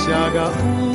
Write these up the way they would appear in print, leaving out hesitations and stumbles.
se haga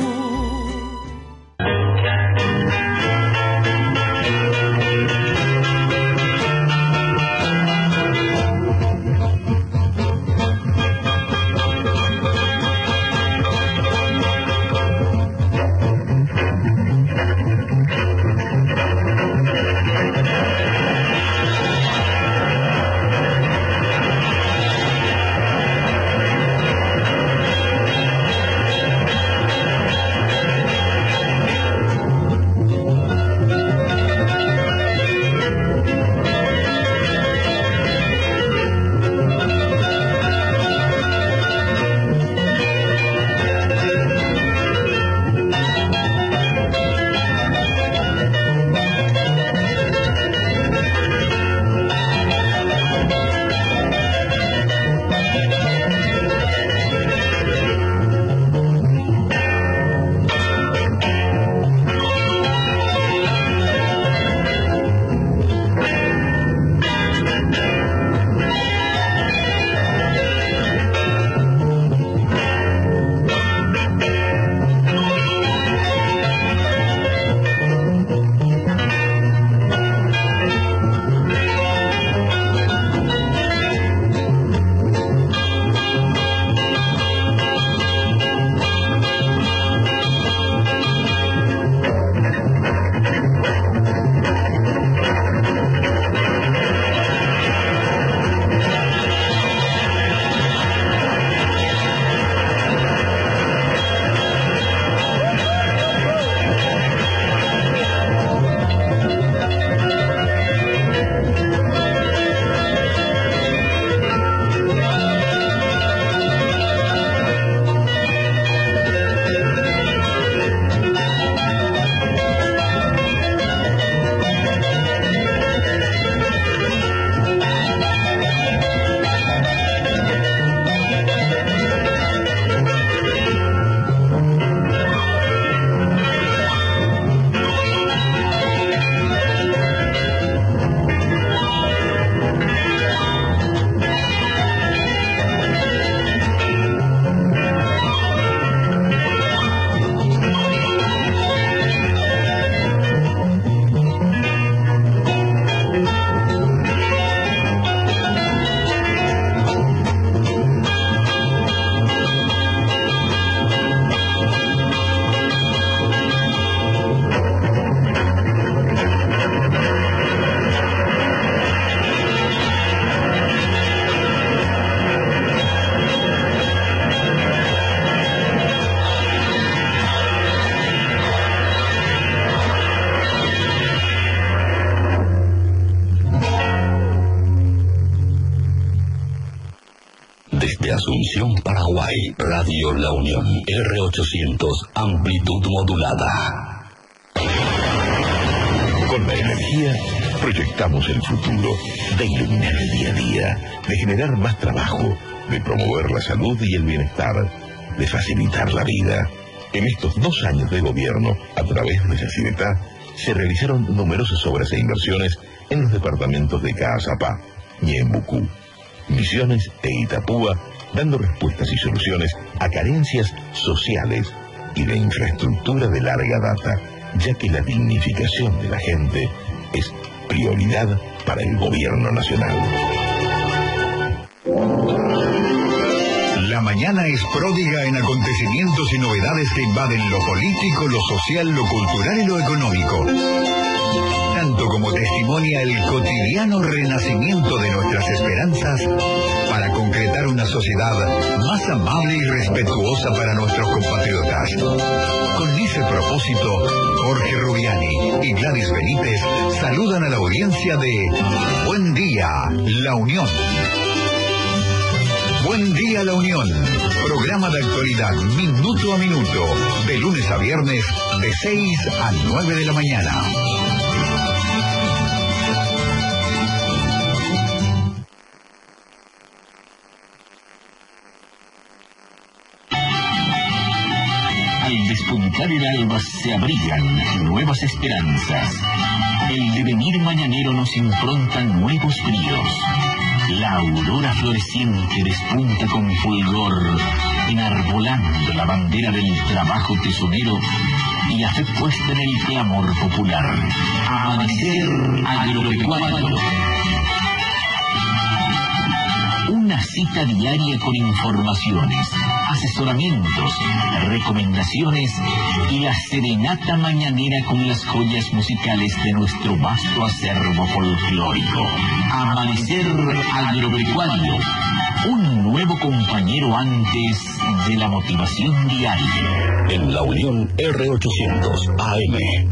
Asunción, Paraguay, Radio La Unión, R800, amplitud modulada. Con la energía proyectamos el futuro, de iluminar el día a día, de generar más trabajo, de promover la salud y el bienestar, de facilitar la vida. En estos 2 años de gobierno, a través de Yacyretá, se realizaron numerosas obras e inversiones en los departamentos de Caazapá, Ñembucú, Misiones e Itapúa, dando respuestas y soluciones a carencias sociales y de infraestructura de larga data, ya que la dignificación de la gente es prioridad para el gobierno nacional. La mañana es pródiga en acontecimientos y novedades que invaden lo político, lo social, lo cultural y lo económico. Tanto como testimonia el cotidiano renacimiento de nuestras esperanzas para concretar una sociedad más amable y respetuosa para nuestros compatriotas. Con ese propósito, Jorge Rubiani y Gladys Benítez saludan a la audiencia de Buen Día, La Unión. Buen Día, La Unión. Programa de actualidad minuto a minuto, de lunes a viernes, de 6 a 9 de la mañana. Al despuntar el alba se abrigan nuevas esperanzas. El devenir mañanero nos impronta nuevos bríos. La aurora floreciente despunta con fulgor enarbolando la bandera del trabajo tesonero y a fe puesta en el clamor popular. Amanecer agropecuario. Una cita diaria con informaciones, asesoramientos, recomendaciones y la serenata mañanera con las joyas musicales de nuestro vasto acervo folclórico. Amanecer agropecuario. Un nuevo compañero antes de la motivación diaria. En la Unión R800 AM.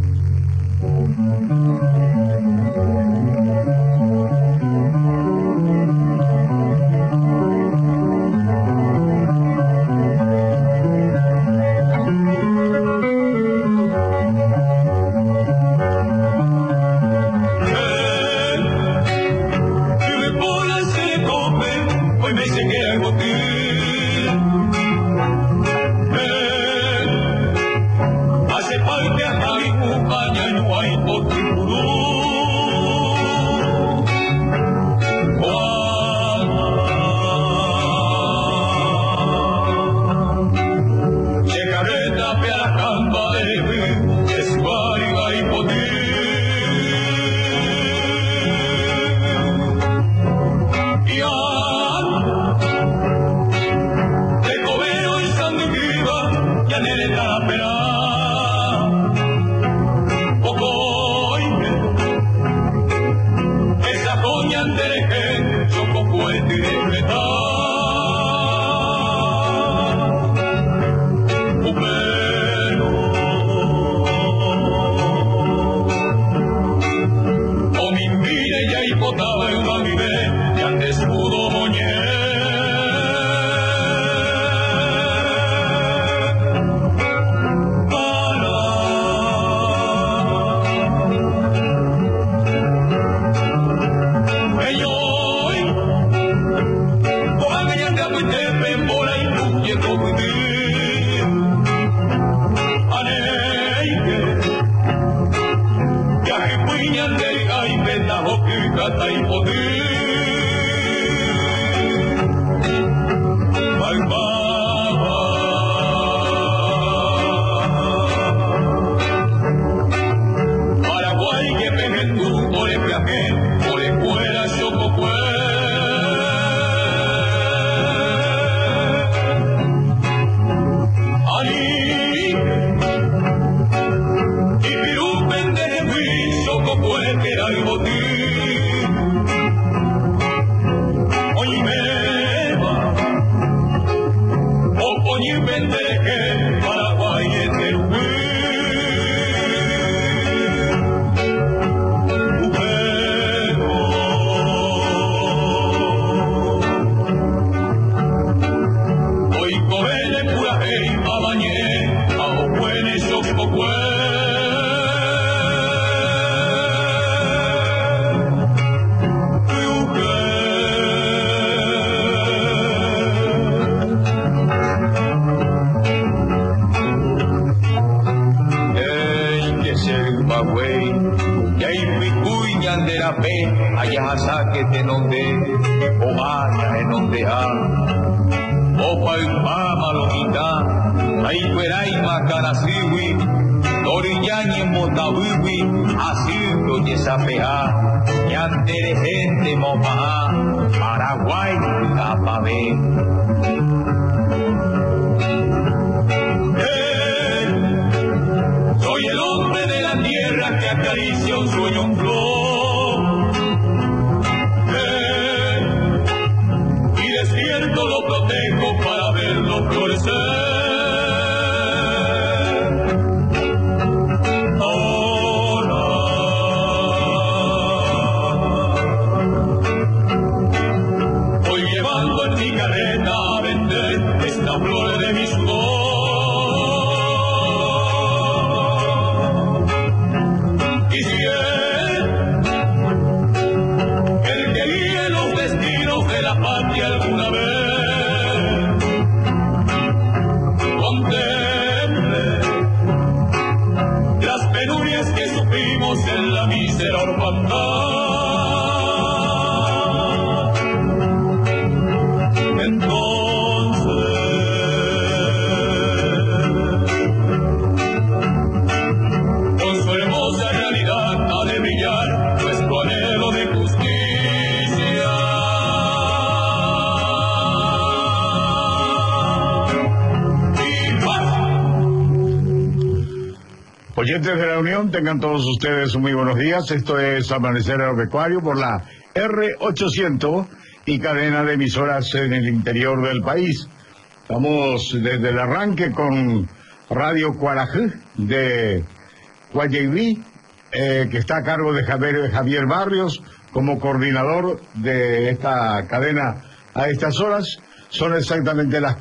Paraguay, Capabé. Soy el hombre de la tierra que acaricia un sueño en flor. Y despierto lo protejo para verlo florecer. Voy llevando en mi carreta a vender Oyentes de la Unión, tengan todos ustedes muy buenos días. Esto es Amanecer Agropecuario por la R800 y cadena de emisoras en el interior del país. Estamos desde el arranque con Radio Cuarajú de Guayaquil, que está a cargo de Javier Barrios como coordinador de esta cadena a estas horas. Son exactamente las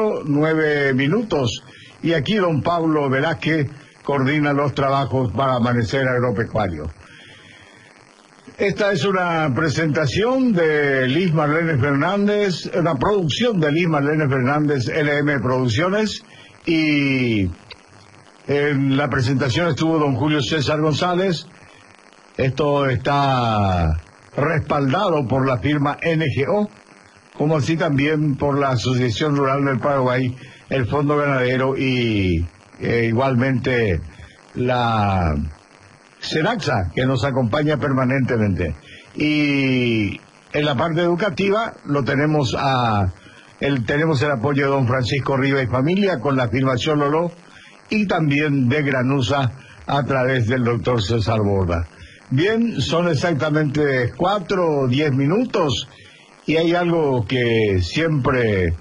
4:09 y aquí don Pablo Velázquez coordina los trabajos para Amanecer Agropecuario. Esta es una presentación de Liz Marlene Fernández, una producción de Liz Marlene Fernández, LM Producciones, y en la presentación estuvo don Julio César González. Esto está respaldado por la firma NGO, como así también por la Asociación Rural del Paraguay, el Fondo Ganadero y igualmente la Senaxa, que nos acompaña permanentemente. Y en la parte educativa tenemos el apoyo de don Francisco Riva y familia con la firma Chololo, y también de Granusa a través del doctor César Borda. Bien, son exactamente 4:10 y hay algo que siempre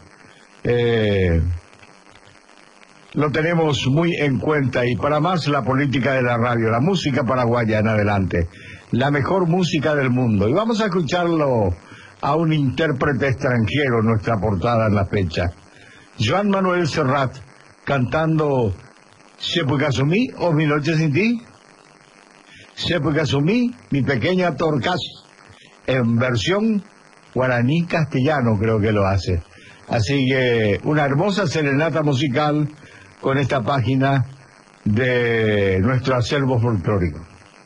lo tenemos muy en cuenta, y para más la política de la radio, la música paraguaya en adelante, la mejor música del mundo. Y vamos a escucharlo a un intérprete extranjero, nuestra portada en la fecha, Joan Manuel Serrat, cantando Sepulcasumí o Mi Noche Sin Ti, Sepulcasumí, mi pequeña Torcas, en versión guaraní castellano creo que lo hace. Así que una hermosa serenata musical con esta página de nuestro acervo folclórico.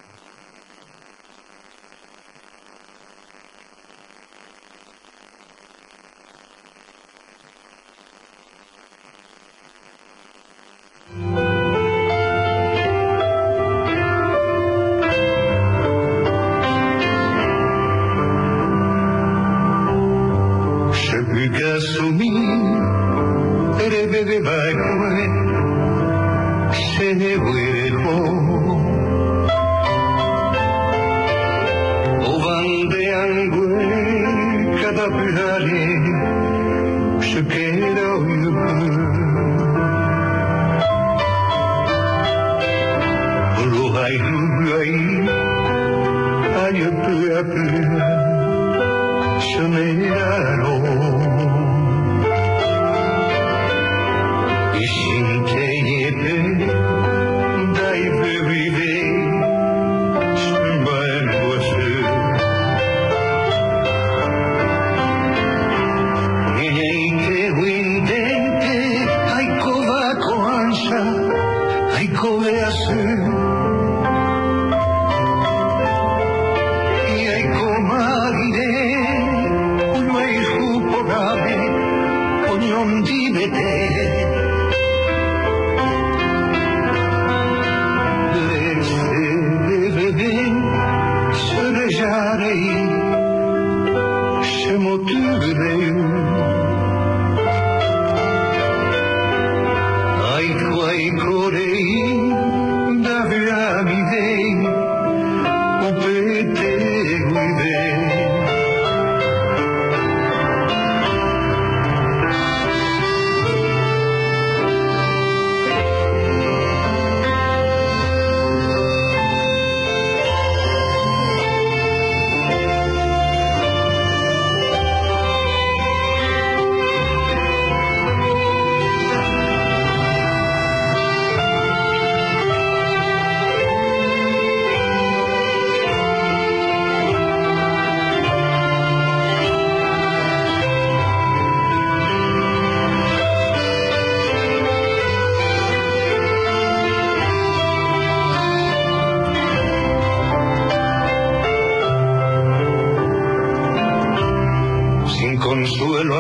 Consuelo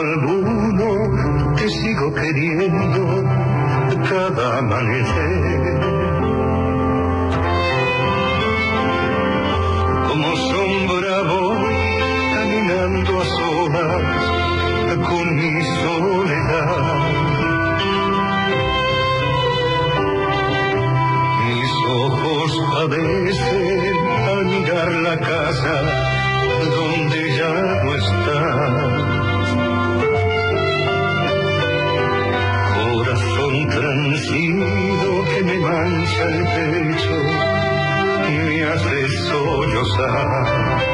alguno, te sigo queriendo cada amanecer. Como sombra voy caminando a solas con mi soledad. Mi esparcido que me mancha el pecho y me hace sollozar.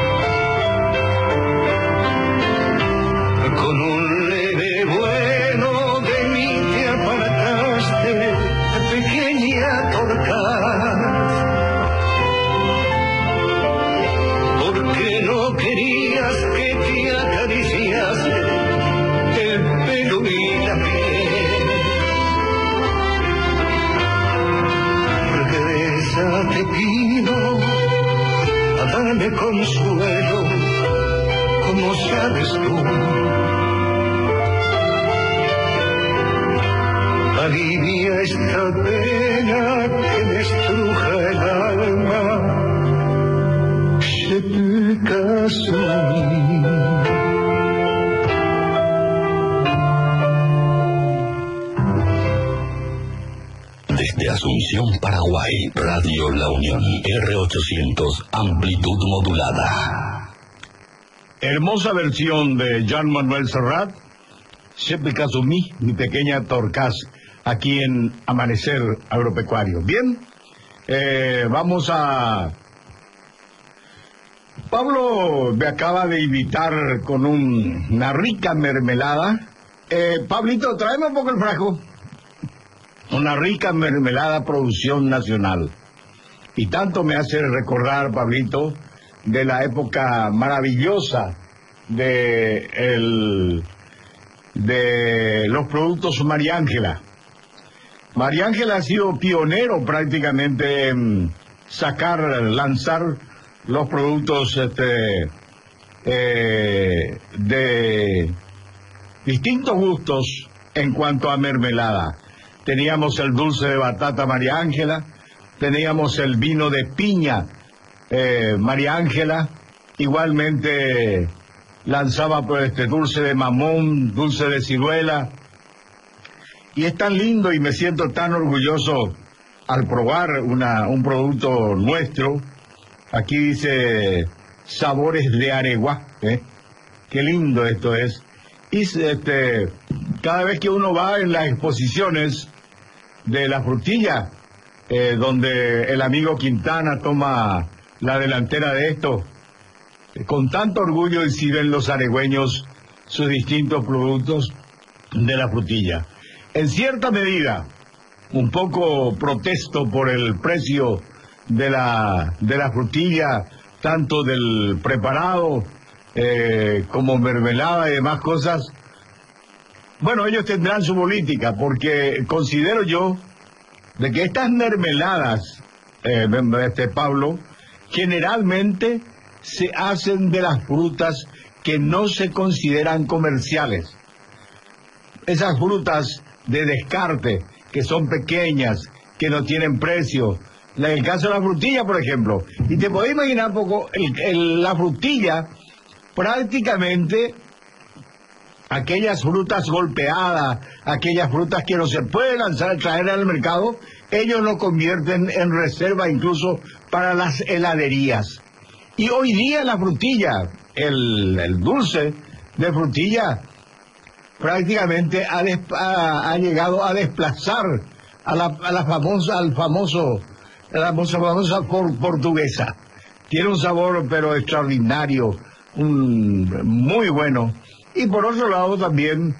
Con un leve vuelo de mí te apartaste, pequeña torcaz, porque no querías que te acariciase el pelo y la piel. Regresa, te pido, a darme consuelo, como sabes tú. Alivia esta pena que me estruja el alma. Je te caso. Desde Asunción, Paraguay, Radio La Unión, R800, amplitud modulada. Hermosa versión de Jean Manuel Serrat, Je te caso mi pequeña torcaz, aquí en Amanecer Agropecuario. Bien, vamos a... Pablo me acaba de invitar con una rica mermelada. Pablito, tráeme un poco el frasco. Una rica mermelada producción nacional. Y tanto me hace recordar, Pablito, de la época maravillosa de los productos María Ángela. María Ángela ha sido pionero prácticamente en lanzar los productos de distintos gustos en cuanto a mermelada. Teníamos el dulce de batata María Ángela, teníamos el vino de piña María Ángela, igualmente lanzaba pues dulce de mamón, dulce de ciruela, y es tan lindo y me siento tan orgulloso al probar un producto nuestro. Aquí dice sabores de Areguá, qué lindo esto es. Y cada vez que uno va en las exposiciones de la frutilla, donde el amigo Quintana toma la delantera de esto, con tanto orgullo exhiben los aregüeños sus distintos productos de la frutilla. En cierta medida, un poco protesto por el precio de la frutilla, tanto del preparado como mermelada y demás cosas. Bueno, ellos tendrán su política, porque considero yo de que estas mermeladas, Pablo, generalmente se hacen de las frutas que no se consideran comerciales. Esas frutas de descarte, que son pequeñas, que no tienen precio. En el caso de la frutilla, por ejemplo. Y te podés imaginar un poco, la frutilla, prácticamente, aquellas frutas golpeadas, aquellas frutas que no se pueden traer al mercado, ellos lo convierten en reserva incluso para las heladerías. Y hoy día la frutilla, el dulce de frutilla, prácticamente ha llegado a desplazar a la famosa portuguesa. Tiene un sabor pero extraordinario, muy bueno. Y por otro lado también,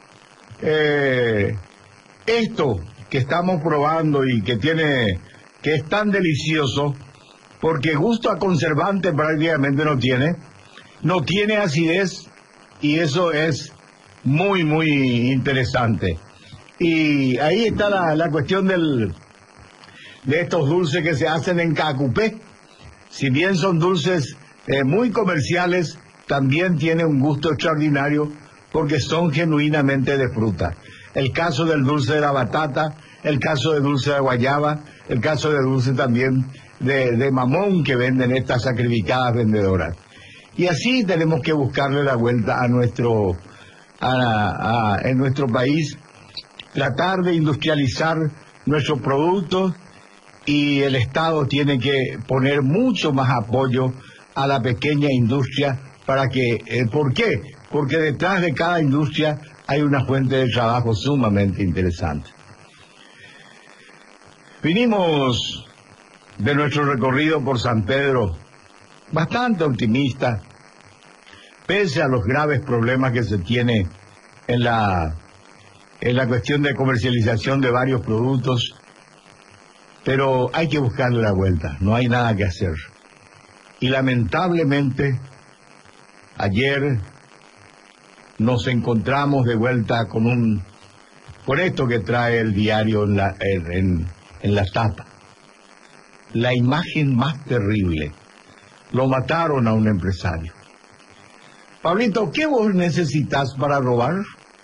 esto que estamos probando y que es tan delicioso, porque gusto a conservante prácticamente no tiene acidez, y eso es muy, muy interesante. Y ahí está la cuestión de estos dulces que se hacen en Cacupé. Si bien son dulces muy comerciales, también tienen un gusto extraordinario porque son genuinamente de fruta. El caso del dulce de la batata, el caso del dulce de guayaba, el caso del dulce también de mamón que venden estas sacrificadas vendedoras. Y así tenemos que buscarle la vuelta a en nuestro país, tratar de industrializar nuestros productos, y el Estado tiene que poner mucho más apoyo a la pequeña industria para que, ¿por qué? Porque detrás de cada industria hay una fuente de trabajo sumamente interesante. Vinimos de nuestro recorrido por San Pedro bastante optimista, pese a los graves problemas que se tiene en la cuestión de comercialización de varios productos, pero hay que buscarle la vuelta, no hay nada que hacer. Y lamentablemente, ayer nos encontramos de vuelta con esto que trae el diario en la tapa. La imagen más terrible. Lo mataron a un empresario. Pablito, ¿qué vos necesitas para robar?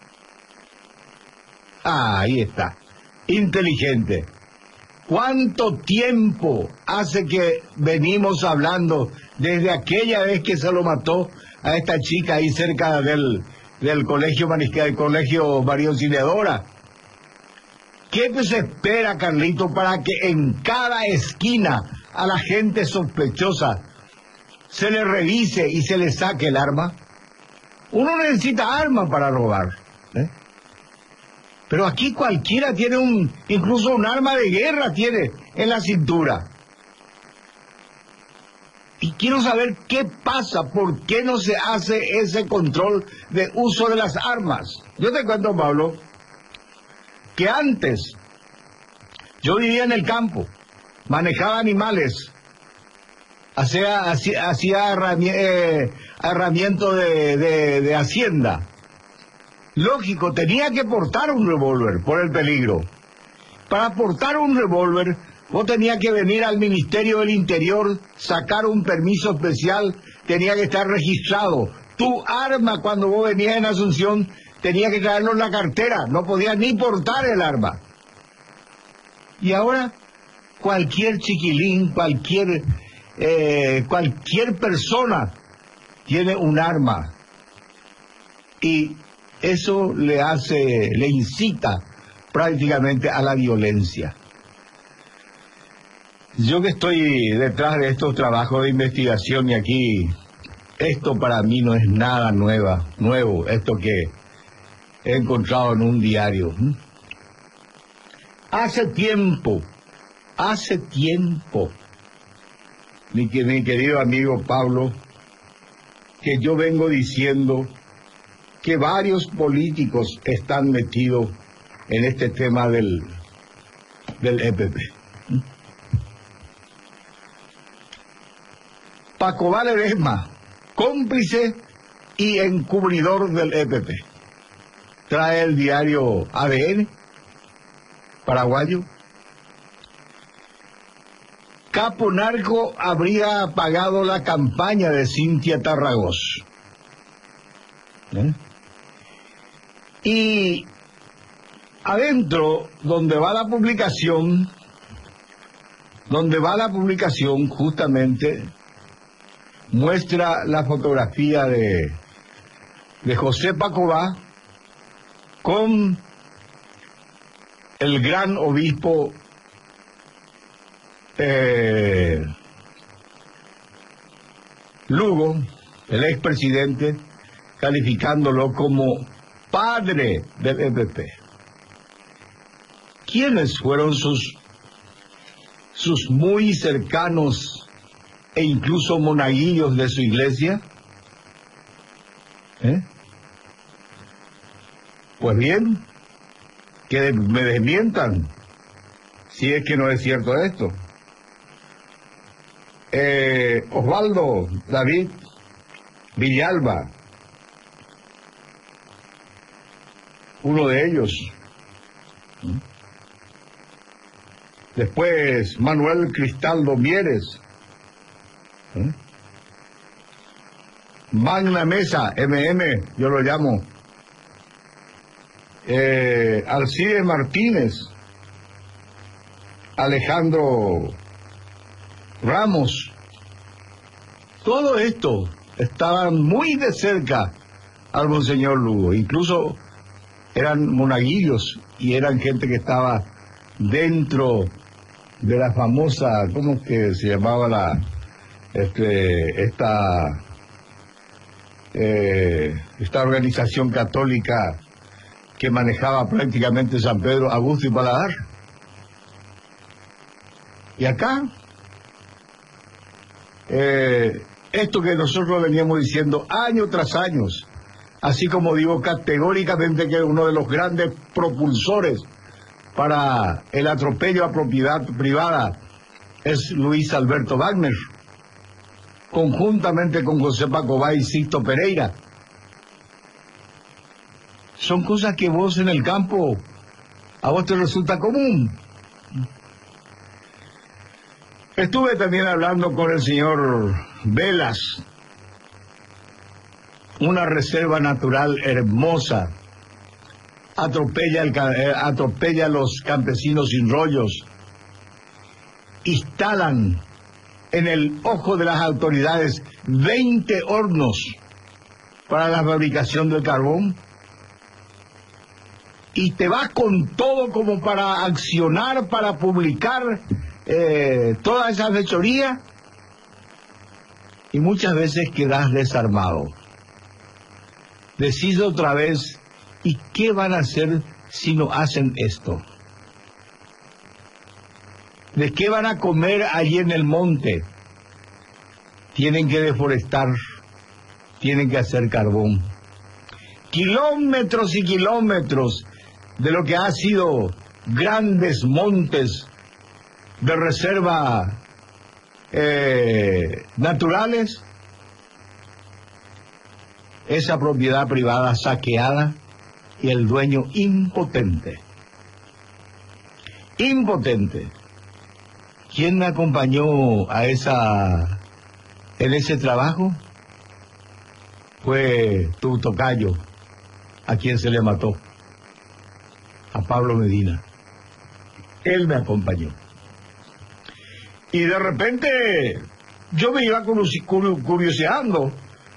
Ah, ahí está. Inteligente. ¿Cuánto tiempo hace que venimos hablando desde aquella vez que se lo mató a esta chica ahí cerca del colegio María Auxiliadora? ¿Qué se espera, Carlito, para que en cada esquina a la gente sospechosa se le revise y se le saque el arma? Uno necesita armas para robar, ¿eh? Pero aquí cualquiera tiene incluso un arma de guerra tiene en la cintura. Y quiero saber qué pasa, por qué no se hace ese control de uso de las armas. Yo te cuento, Pablo, que antes yo vivía en el campo, manejaba animales, hacía arramiento de hacienda. Lógico, tenía que portar un revólver por el peligro. Para portar un revólver, vos tenías que venir al Ministerio del Interior, sacar un permiso especial, tenía que estar registrado. Tu arma, cuando vos venías en Asunción, tenía que traerlo en la cartera, no podías ni portar el arma. Y ahora, cualquier chiquilín, cualquier persona tiene un arma. Y eso le incita prácticamente a la violencia. Yo que estoy detrás de estos trabajos de investigación y aquí, esto para mí no es nada nuevo, esto que he encontrado en un diario. Hace tiempo, mi querido amigo Pablo, que yo vengo diciendo que varios políticos están metidos en este tema del EPP. Pacobá Ledesma, cómplice y encubridor del EPP. Trae el diario ADN paraguayo. Capo narco habría pagado la campaña de Cintia Tarragós. Y adentro, donde va la publicación, justamente muestra la fotografía de José Pacobá con el gran obispo Lugo, el expresidente, calificándolo como padre del EPP. ¿Quiénes fueron sus muy cercanos e incluso monaguillos de su iglesia? Pues bien, que me desmientan si es que no es cierto esto. Osvaldo David Villalba, uno de ellos. Después Manuel Cristaldo Mieres, Magna Mesa, yo lo llamo, Alcides Martínez, Alejandro Ramos. Todo esto estaban muy de cerca al Monseñor Lugo, incluso eran monaguillos y eran gente que estaba dentro de la famosa, ¿cómo que se llamaba esta organización católica que manejaba prácticamente San Pedro, Augusto y Paladar? Y acá, esto que nosotros veníamos diciendo año tras año, así como digo categóricamente que uno de los grandes propulsores para el atropello a propiedad privada es Luis Alberto Wagner, conjuntamente con José Pacobá y Sixto Pereira. Son cosas que vos en el campo, a vos te resulta común. Estuve también hablando con el señor Velas, una reserva natural hermosa, atropella a los campesinos sin rollos, instalan en el ojo de las autoridades 20 hornos para la fabricación del carbón, y te vas con todo como para accionar, para publicar toda esa fechoría, y muchas veces quedas desarmado. Decís otra vez, ¿y qué van a hacer si no hacen esto? ¿De qué van a comer allí en el monte? Tienen que deforestar, tienen que hacer carbón. Kilómetros y kilómetros de lo que ha sido grandes montes de reserva naturales, esa propiedad privada saqueada y el dueño impotente. Impotente. ¿Quién me acompañó en ese trabajo? Fue tu tocayo, a quien se le mató, a Pablo Medina. Él me acompañó. Y de repente yo me iba curioseando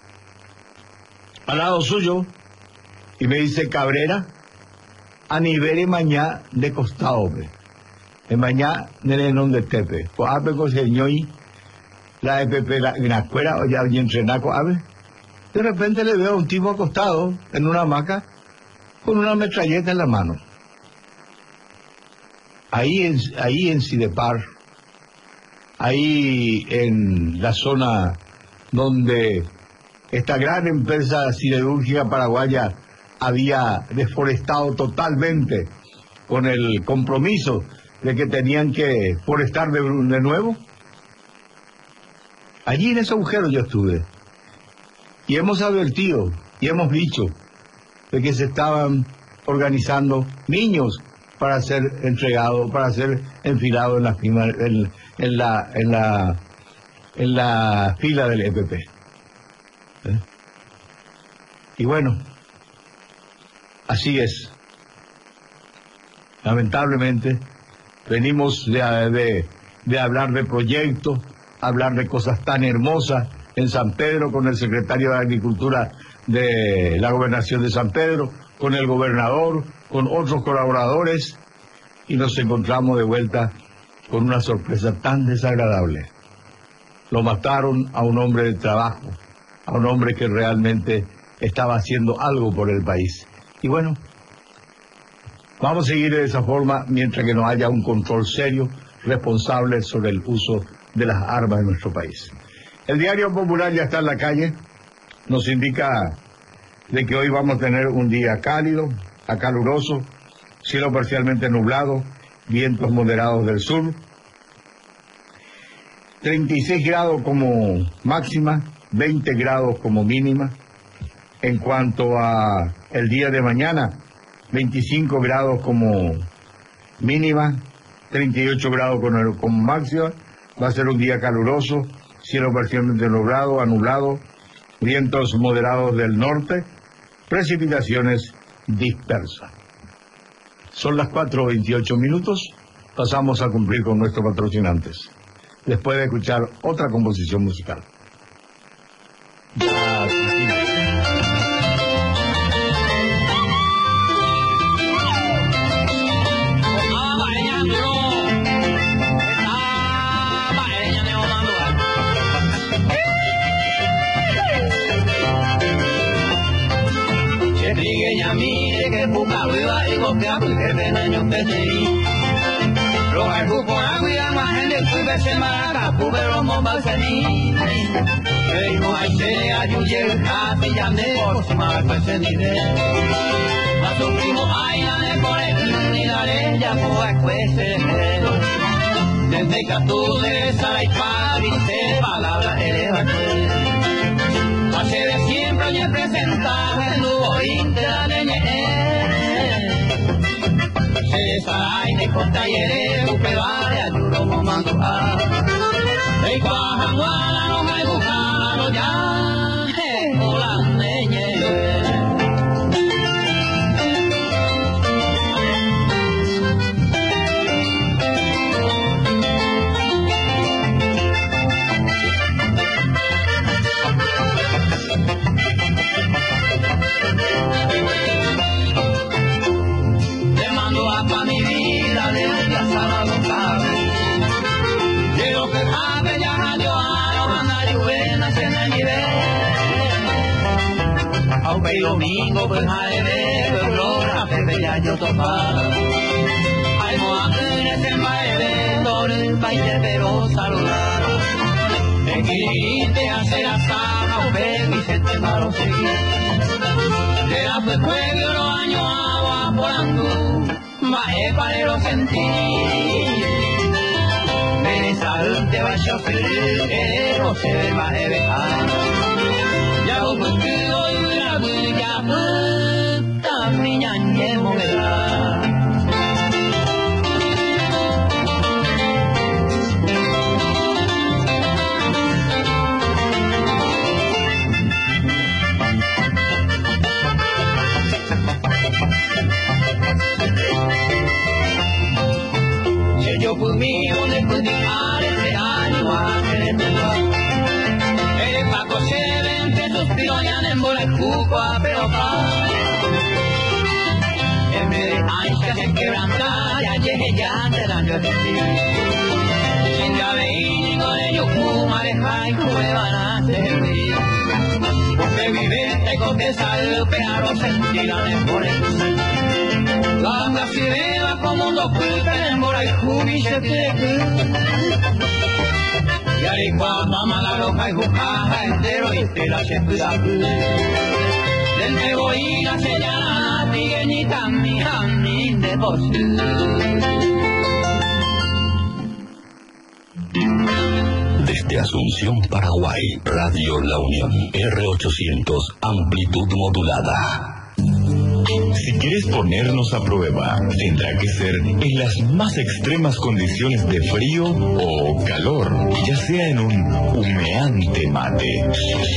al lado suyo, y me dice: Cabrera, a nivel mañana de costado, de mañana de nombre de tepe, coape con señor la EPP, la escuela, o ya entrenar coape. De repente le veo a un tipo acostado en una hamaca con una metralleta en la mano. Ahí en Sidepar, ahí en la zona donde esta gran empresa siderúrgica paraguaya había deforestado totalmente, con el compromiso de que tenían que forestar de nuevo. Allí en ese agujero yo estuve, y hemos advertido y hemos dicho de que se estaban organizando niños para ser entregados, para ser enfilados en la fila del EPP. Y bueno, así es. Lamentablemente venimos de hablar de proyectos, hablar de cosas tan hermosas en San Pedro, con el secretario de Agricultura de la Gobernación de San Pedro, con el gobernador, con otros colaboradores, y nos encontramos de vuelta con una sorpresa tan desagradable. Lo mataron a un hombre de trabajo, a un hombre que realmente estaba haciendo algo por el país. Y bueno, vamos a seguir de esa forma mientras que no haya un control serio, responsable sobre el uso de las armas en nuestro país. El Diario Popular ya está en la calle, nos indica de que hoy vamos a tener un día cálido, a caluroso, cielo parcialmente nublado, vientos moderados del sur, 36 grados como máxima, 20 grados como mínima. En cuanto a el día de mañana, 25 grados como mínima, 38 grados como máxima. Va a ser un día caluroso, cielo parcialmente nublado, anulado, vientos moderados del norte, precipitaciones dispersas. Son las 4:28 minutos, pasamos a cumplir con nuestros patrocinantes, después de escuchar otra composición musical. Mire que puta viva y copiar que ven años que seguí. Lo hago por agua y bajen del cube se maraca, cube romo balsani. Ei no hay se ayuye casi ya me por su marca se dice. A su primo ay la de por el ni la de ya por acuese. Desde que tú de esa y padre palabra eleva. Hace de siempre me presentaje nuevo intra de se sarai de contayere upevare ayudo momento a ei cuajanguana no hay bujano ya hola neñe. El domingo pues hay de flora pepe ya yo topaba hay moanes en baile por el baile pero saludar el quirite hace la saja o y se te paró seguir de la fuego los años agua por andú mae para lo sentir me sal te va a chofer que no se ve más de dejar ya vos pues ya puta niña que moverá. Si yo fui mío después de ese año a querer el Paco se vende suspiro ya en el cuco a pelota en vez de ancha se quebranta ya llegué ya te dan yo sin llave y con ellos fuma de jaico me van a hacer río porque vive te contesta el pearo se tiran en por el la clase beba como un doctor en bora y jubi se quiere y ahí cuando la roja y buscaja entero y te la chepura del tego y la señala tigueñita mi de vos desde Asunción, Paraguay, Radio La Unión, R800, amplitud modulada. Si quieres ponernos a prueba, tendrá que ser en las más extremas condiciones de frío o calor, ya sea en un humeante mate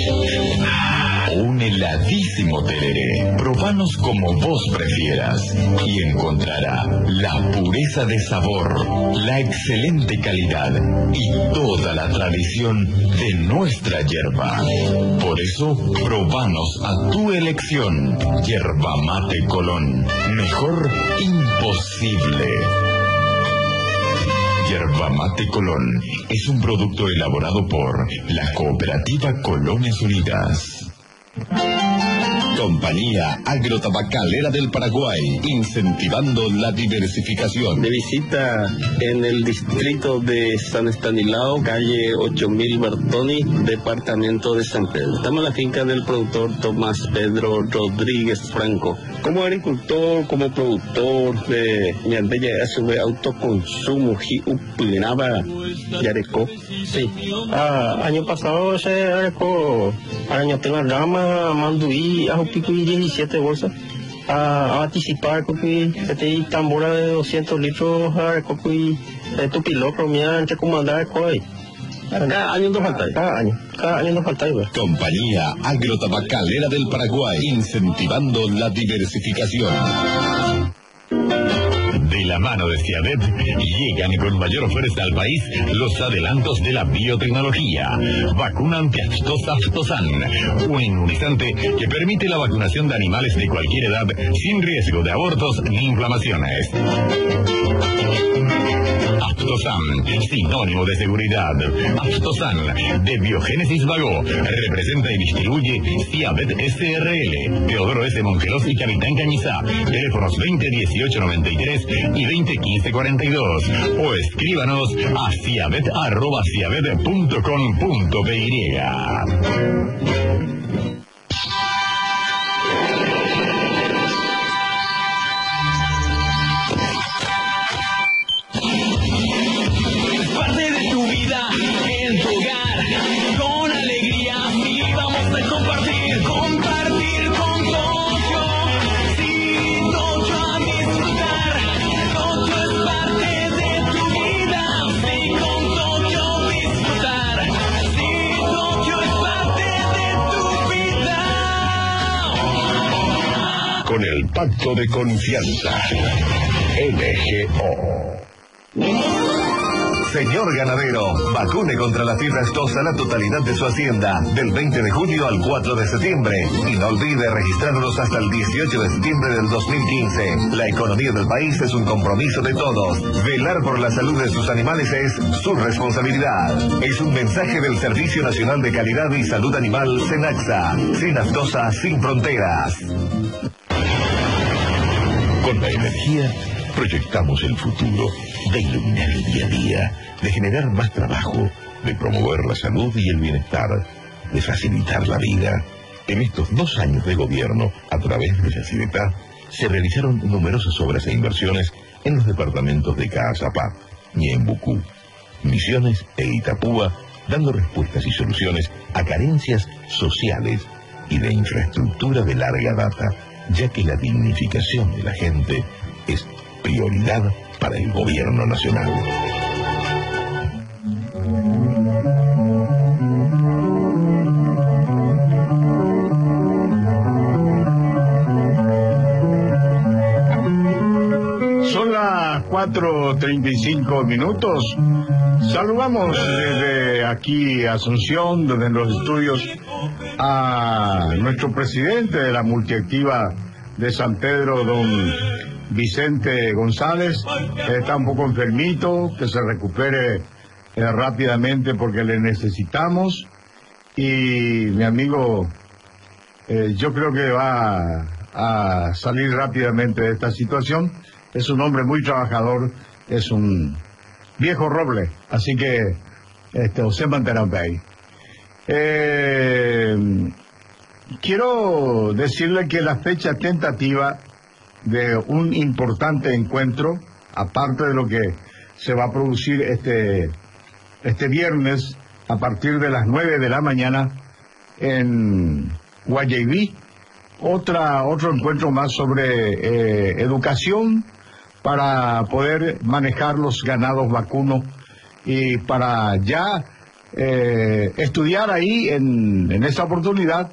o un heladísimo tereré. Probanos como vos prefieras y encontrará la pureza de sabor, la excelente calidad y toda la tradición de nuestra yerba. Por eso, probanos a tu elección. Yerba Mate Colón. Mejor imposible. Yerba Mate Colón es un producto elaborado por la Cooperativa Colones Unidas. Compañía Agrotabacalera del Paraguay, incentivando la diversificación. De visita en el distrito de San Estanislao, calle 8000 Bertoni, departamento de San Pedro. Estamos en la finca del productor Tomás Pedro Rodríguez Franco. Como agricultor, como productor de Ñandella SB Autoconsumo, Uplinaba, Yareco. Sí. Año pasado se arecó, año tengo rama, manduí, ajo pico y 17 bolsas. A anticipar que este tambora de 200 litros arecó que tupilocro mía entre comandar coi. Cada año nos falta. Cada año nos falta. Compañía Agrotabacalera del Paraguay, incentivando la diversificación. De la mano de Ciadet llegan con mayor fuerza al país los adelantos de la biotecnología. Vacuna antiaftosa Aftosan, un inmunizante que permite la vacunación de animales de cualquier edad sin riesgo de abortos ni inflamaciones. Aptosan, sinónimo de seguridad. Aptosan, de Biogénesis Vago, representa y distribuye Ciabet SRL, Teodoro S. Mongelos y Capitán Cañizá, teléfonos 2018-93 y 2015-42, o escríbanos a ciabet@ciabet.com.py. Parte de tu vida en tu hogar, con alegría y vamos a compartir con Tokio. Sí, Tokio a disfrutar, Tokio es parte de tu vida. Sí, con Tokio disfrutar, sí, Tokio es parte de tu vida. Con el pacto de confianza. LGO. Señor ganadero, vacune contra la fiebre aftosa la totalidad de su hacienda, del 20 de julio al 4 de septiembre. Y no olvide registrarlos hasta el 18 de septiembre del 2015. La economía del país es un compromiso de todos. Velar por la salud de sus animales es su responsabilidad. Es un mensaje del Servicio Nacional de Calidad y Salud Animal, SENAXA. Sin aftosa, sin fronteras. Con la energía proyectamos el futuro, de iluminar el día a día, de generar más trabajo, de promover la salud y el bienestar, de facilitar la vida. En estos 2 años de gobierno, a través de Yacyretá, se realizaron numerosas obras e inversiones en los departamentos de Caazapá, Ñembucú, Misiones e Itapúa, dando respuestas y soluciones a carencias sociales y de infraestructura de larga data, ya que la dignificación de la gente es prioridad para el gobierno nacional. Son las 4:35. Saludamos desde aquí Asunción, desde los estudios, a nuestro presidente de la multiactiva de San Pedro, don Vicente González. Está un poco enfermito, que se recupere rápidamente porque le necesitamos. Y mi amigo, yo creo que va a salir rápidamente de esta situación. Es un hombre muy trabajador, es un viejo roble, así que usted mantendrá ahí. Quiero decirle que la fecha tentativa de un importante encuentro, aparte de lo que se va a producir este viernes a partir de las 9 de la mañana en Guayaquil, otro encuentro más sobre educación para poder manejar los ganados vacunos y para ya estudiar ahí en esa oportunidad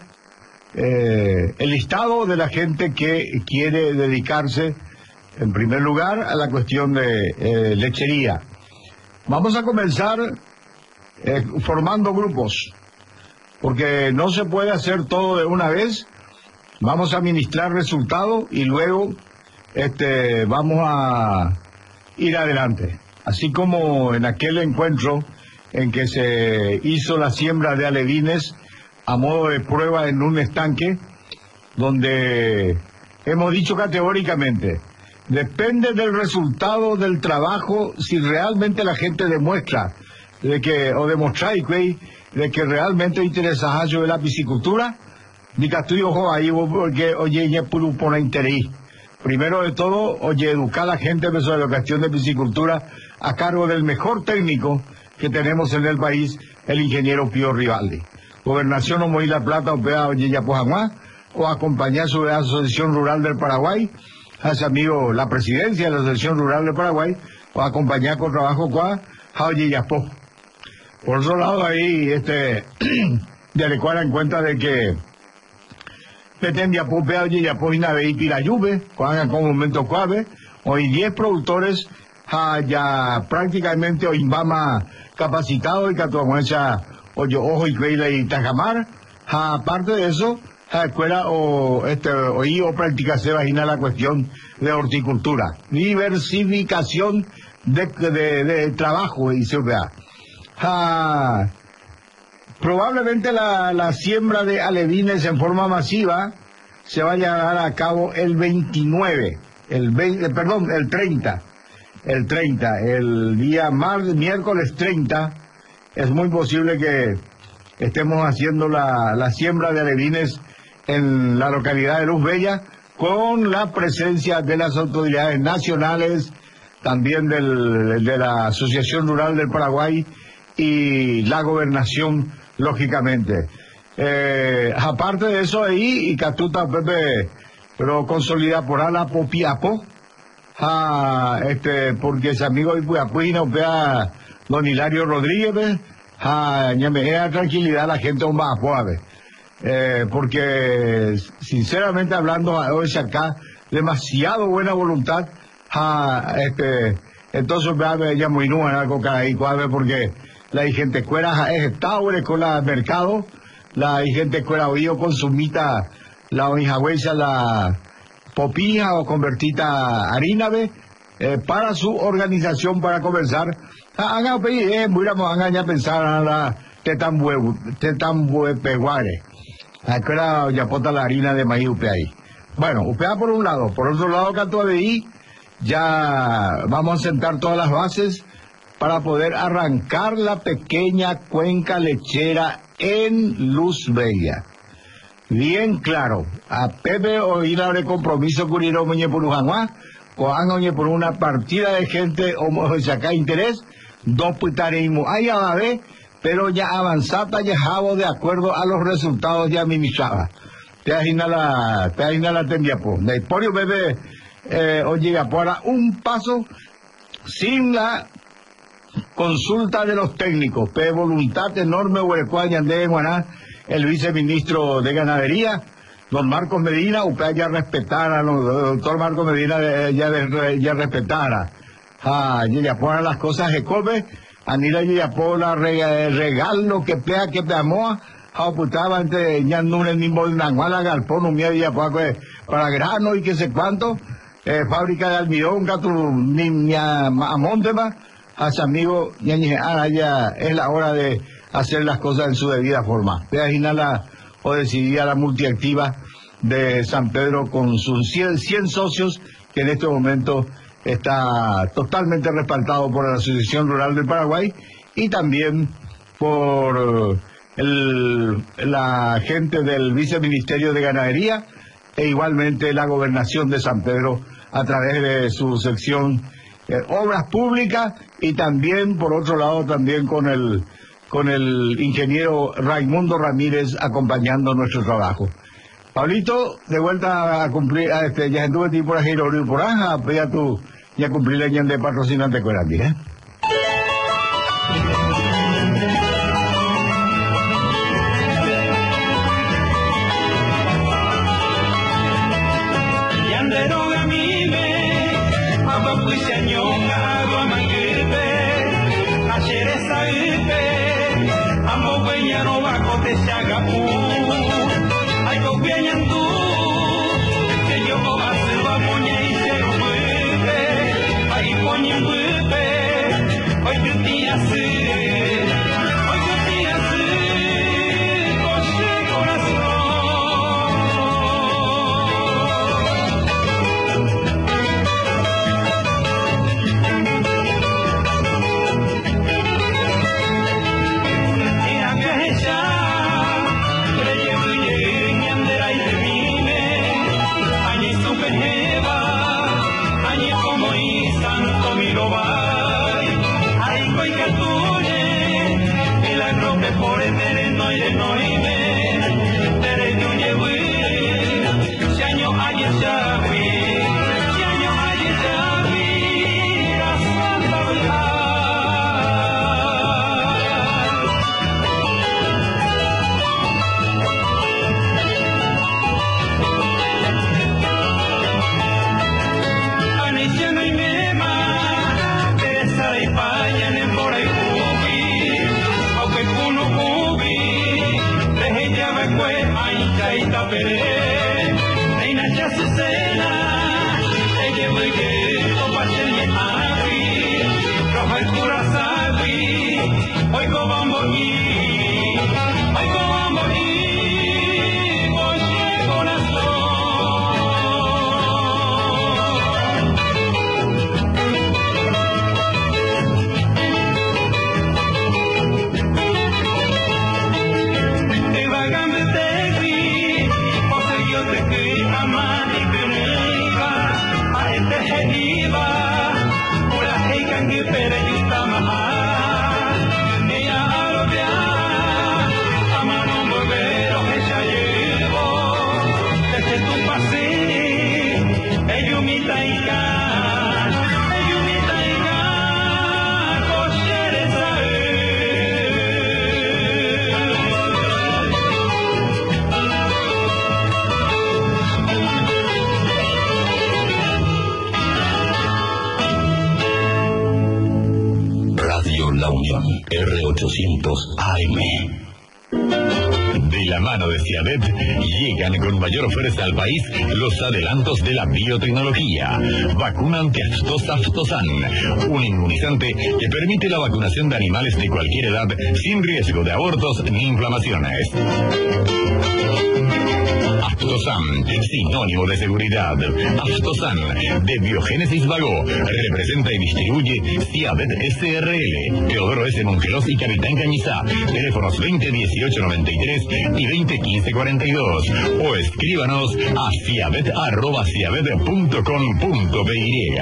el listado de la gente que quiere dedicarse en primer lugar a la cuestión de lechería. Vamos a comenzar formando grupos, porque no se puede hacer todo de una vez. Vamos a administrar resultados y luego vamos a ir adelante. Así como en aquel encuentro en que se hizo la siembra de alevines a modo de prueba en un estanque, donde hemos dicho categóricamente, depende del resultado del trabajo si realmente la gente demuestra de que realmente interesa a la piscicultura. Mi castillo ojo ahí porque oye ya puro por interés. Primero de todo, educar a la gente sobre la cuestión de piscicultura a cargo del mejor técnico que tenemos en el país, el ingeniero Pío Rivaldi. Gobernación o Moí La Plata o acompañar su Asociación Rural del Paraguay, a ese amigo la presidencia de la Asociación Rural del Paraguay, o acompañar con trabajo con Jaoyeyapó. Por otro lado ahí, de adecuar en cuenta de que pretendía popea Yapo y nave y Pirayube, con momento clave, hoy 10 productores ya prácticamente hoy vamos capacitados y catuamuecha ojo y creíla y tajamar. Aparte de eso, la escuela o practicarse vagina la cuestión de horticultura, diversificación de trabajo, dice UPA. Probablemente la siembra de alevines en forma masiva se va a llevar a cabo el 29, el 30, el día miércoles 30, es muy posible que estemos haciendo la siembra de alevines en la localidad de Luz Bella, con la presencia de las autoridades nacionales, también de la Asociación Rural del Paraguay y la gobernación, lógicamente. Aparte de eso, ahí, y Catuta Pepe, pero consolida por la Popiapo, porque ese amigo de Puyapuina, don Hilario Rodríguez, me da tranquilidad a la gente un bajo, porque sinceramente hablando, hoy acá, demasiado buena voluntad, entonces ya muy nueva algo ahí, porque la gente cuera está con la mercado, la gente cuera oído consumita la hojagüesa, la popija o convertita harina para su organización, para conversar. Hagan pedir, hagan ya pensar a la tetambue peguare. Acá ya pota la harina de maíz UPA ahí. Bueno, UPA por un lado, por otro lado Canto de ahí, ya vamos a sentar todas las bases para poder arrancar la pequeña cuenca lechera en Luz Bella. Bien claro, a Pepe hoy abre compromiso con ir a Muñepurujanguá, por una partida de gente o sacar interés, dos putaremos ahí a la vez, pero ya avanzada ya jabo de acuerdo a los resultados ya minimizaba. Te imagina la tendiapo. De Porio Pepe hoy llega por un paso sin la consulta de los técnicos, pero voluntad enorme de Guaná, el viceministro de Ganadería, don Marcos Medina, usted ya respetara, el doctor Marcos Medina ya respetara, ya por las cosas de Colbe, Anila ya por la regalo que peamoa, putaba entre ya no ni bolnanguala galpón un día para grano y que sé cuánto, fábrica de almidón, ni amontema, a su amigo, ya es la hora de hacer las cosas en su debida forma. O decidía la multiactiva de San Pedro con sus 100 socios, que en este momento está totalmente respaldado por la Asociación Rural del Paraguay y también por la gente del Viceministerio de Ganadería e igualmente la Gobernación de San Pedro a través de su sección Obras Públicas y también, por otro lado, también con el ingeniero Raimundo Ramírez acompañando nuestro trabajo. Pablito, de vuelta a cumplir, ya estuve tipo por aquí, por Aja, ya cumplí la de patrocinante Corandi, Radio La Unión, R800 AM. De la mano de Ciavet llegan con mayor fuerza al país los adelantos de la biotecnología. Vacuna antiaftosa Aftosan, un inmunizante que permite la vacunación de animales de cualquier edad sin riesgo de abortos ni inflamaciones. Aftosan, sinónimo de seguridad. Aftosan, de Biogénesis Vago, representa y distribuye Ciavet SRL, Teodoro S. Mongelos y Capitán Cañizá. Teléfonos 2018-93 y 2015-42. O escríbanos a ciavet@ciavet.com.py.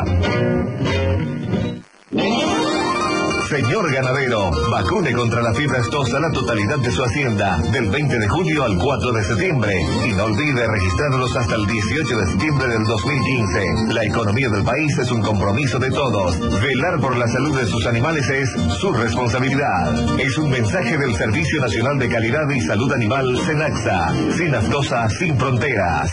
Señor ganadero, vacune contra la fiebre aftosa la totalidad de su hacienda del 20 de julio al 4 de septiembre. Y no olvide registrarlos hasta el 18 de septiembre del 2015. La economía del país es un compromiso de todos. Velar por la salud de sus animales es su responsabilidad. Es un mensaje del Servicio Nacional de Calidad y Salud Animal, SENAXA. Sin aftosa, sin fronteras.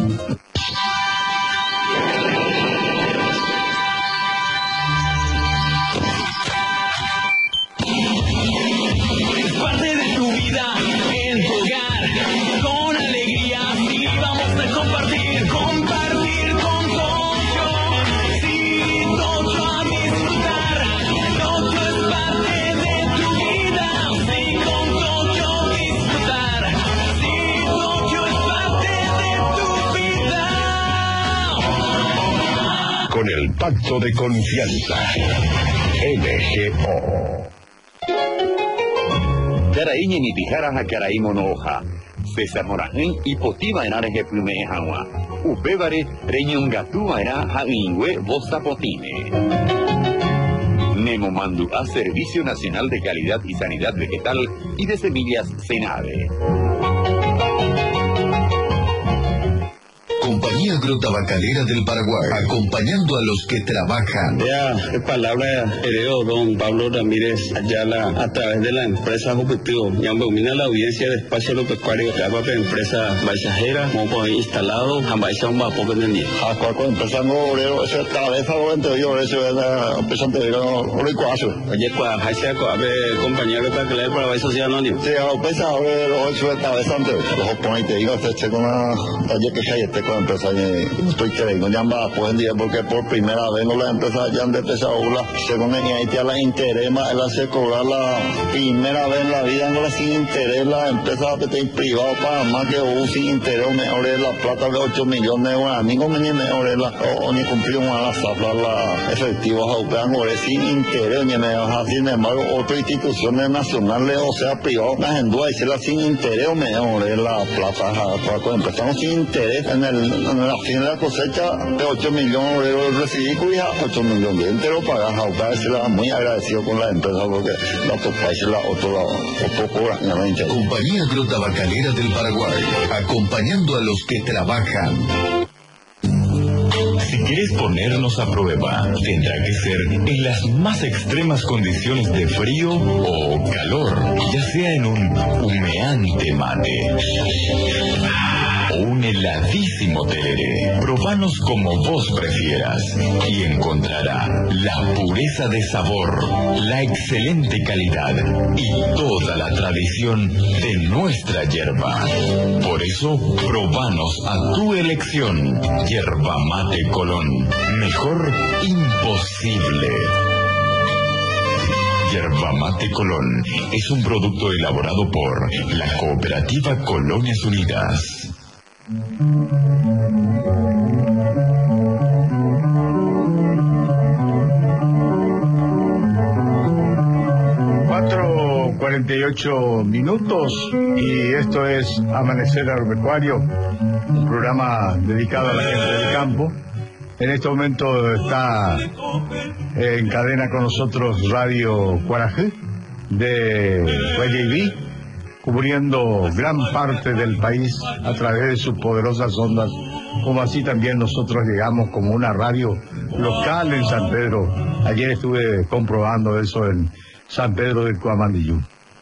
Con el pacto de confianza. MGO. Caraíña ni tijaras a Caraí monoja. César Morajín y Potiva en Areje Plume Jagua. Upébare, Reñón Gatú era Jaingüe Bozapotine. Nemo Mandu a Servicio Nacional de Calidad y Sanidad Vegetal y de Semillas Senade. Compañía Agrotabacalera del Paraguay, acompañando a los que trabajan. Ya, palabra heredó don Pablo Ramírez Ayala a través de la empresa Objetivo. Ya domina la audiencia de Espacio Agropecuario, la empresa paisajera, como instalado, jamás un vapor vendido. A cualquier empresa no obrero, esa vez favorente yo, eso es la empresa anterior, oricuazo. Oye, cuál hay sea compañía Agrotabacalera del Paraguay Social Anónimo. Sí, a empresa obrero, eso es la vez anterior. Los oponentes, digo, se con una taller que hay con la empresa, estoy creyendo, ya va pues día porque por primera vez no las empresas ya han empezado a según ella la interés, más él hace cobrar la primera vez en la vida, no la sin interés, la empresa que está privada para más que sin interés, mejor es la plata de 8 millones de guaraní, como ni mejor es la, o ni cumplir a la zafra, la efectivos aupean, sin interés, ni mejor, sin embargo, otras instituciones nacionales, o sea, privadas, las en duda, y la sin interés, o mejor es la plata, para empezamos sin interés en la fin de la cosecha de 8 millones de euros recibí, cuya 8 millones de enteros pagas a usted, se la muy agradecido con la empresa porque la otro país la otro cobra. Compañía Agrotabacalera del Paraguay, acompañando a los que trabajan. Si quieres ponernos a prueba, tendrá que ser en las más extremas condiciones de frío o calor, ya sea en un humeante mate o un heladísimo tereré. Probanos como vos prefieras y encontrará la pureza de sabor, la excelente calidad y toda la tradición de nuestra yerba. Por eso, probanos a tu elección. Yerba Mate Colón. Mejor imposible. Yerba Mate Colón es un producto elaborado por la Cooperativa Colonias Unidas. Cuatro 48 minutos y esto es Amanecer Agropecuario, un programa dedicado a la gente del campo. En este momento está en cadena con nosotros Radio Cuarají de Guayaibí, cubriendo gran parte del país a través de sus poderosas ondas, como así también nosotros llegamos como una radio local en San Pedro. Ayer estuve comprobando eso en San Pedro del Cuamandillú.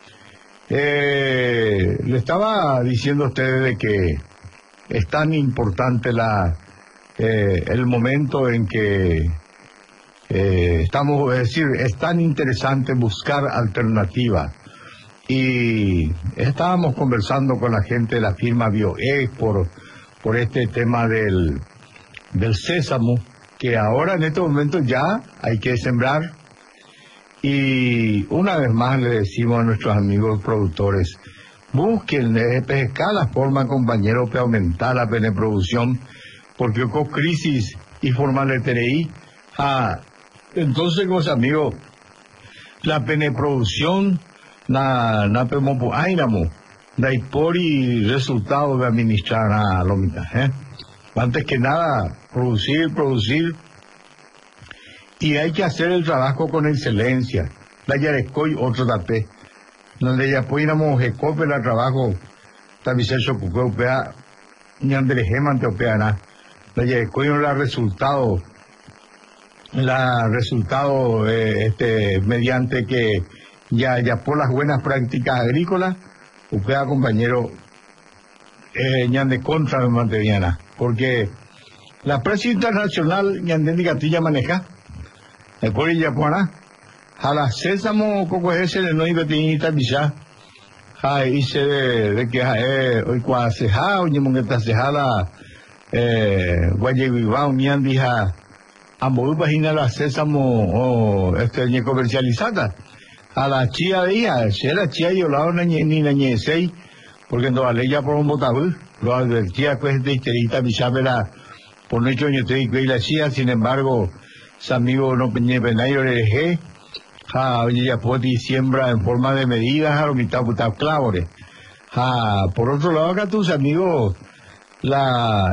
Le estaba diciendo a ustedes de que es tan importante el momento en que Estamos, es decir, es tan interesante buscar alternativas. Y estábamos conversando con la gente de la firma BioEx por este tema del sésamo, que ahora en este momento ya hay que sembrar. Y una vez más le decimos a nuestros amigos productores, busquen pescar la forma, compañeros, para aumentar la producción, porque con crisis y forma de TRI, entonces, los amigos, la producción, na pemopo ainamo, da por y resultado de administrar a lo mitad, Antes que nada, producir, y hay que hacer el trabajo con excelencia. La yarecoy otro tapé. Donde ya pudiéramos ecope el trabajo, también se ocupea, ni andele geman te opeará. La yarecoy no la resultado, mediante que ya por las buenas prácticas agrícolas, opea compañero, ñande contra de manteviana, porque la prensa internacional ñande ni gatilla maneja. Por ella para a la sésamo coco ese no iba a tener visa hice de que hoy cuando se ha oye moneta se jala guayeviva unian dija ambos páginas la sésamo o ni comercializada a la chía de ella si la chía yo la ni la ñesei porque no vale ya por un botabú lo advertía pues de esta visa verá por no hecho yo te digo y la chía sin embargo sus amigos no peñepenayo le dejé, oye, ya poti siembra en forma de medidas, a lo mitad puta clavores. Por otro lado, acá tus amigos, la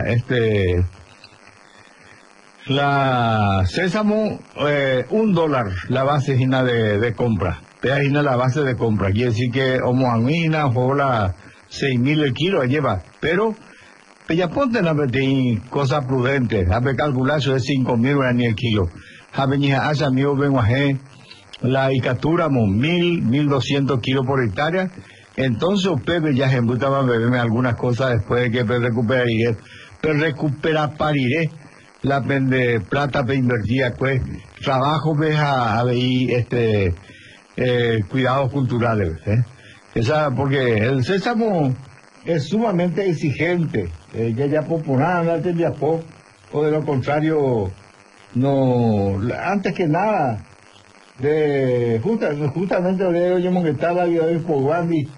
sésamo, $1, la base gina de compra. Pea gina la base de compra. Quiere decir que homoanguina, jola, 6.000 el kilo, lleva. Pero, ya ponte la cosas prudentes, a calcular eso de 5.000 ni el kilo. A venir hace amigos benguaje, la icatura 1.200 kilos por hectárea. Entonces, Pepe ya se embutaba a beberme algunas cosas después de que recuperaré la pende plata para invertir, pues, trabajo ves a ver, cuidados culturales, porque el sésamo es sumamente exigente, ya por nada, o de lo contrario, no, antes que nada, justamente oye que estaba yo por Bambi,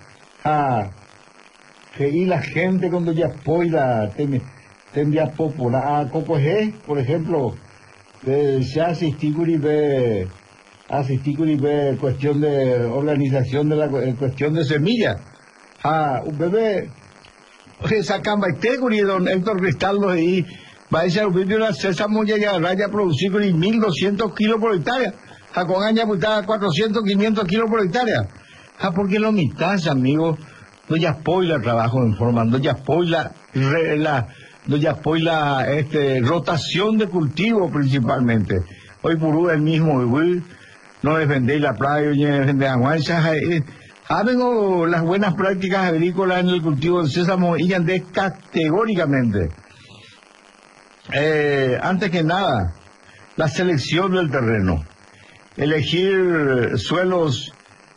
que y la gente cuando ya apoya, tendría popular, por ejemplo, se asistí y ve cuestión de organización de la cuestión de semillas. Un bebé, sacan baitecuri, don Héctor Cristaldo, y va a decir un vídeo la sésamo ya raya producir 1.200 kilos por hectárea. Con aña putada 400, 500 kilos por hectárea. Porque lo mitad, amigos, no ya apoya el trabajo en forma, no ya apoya la rotación de cultivo principalmente. Hoy por el mismo, no defendéis la playa, no defendéis aguanzas, vengo las buenas prácticas agrícolas en el cultivo del sésamo y andé categóricamente. Antes que nada, la selección del terreno. Elegir suelos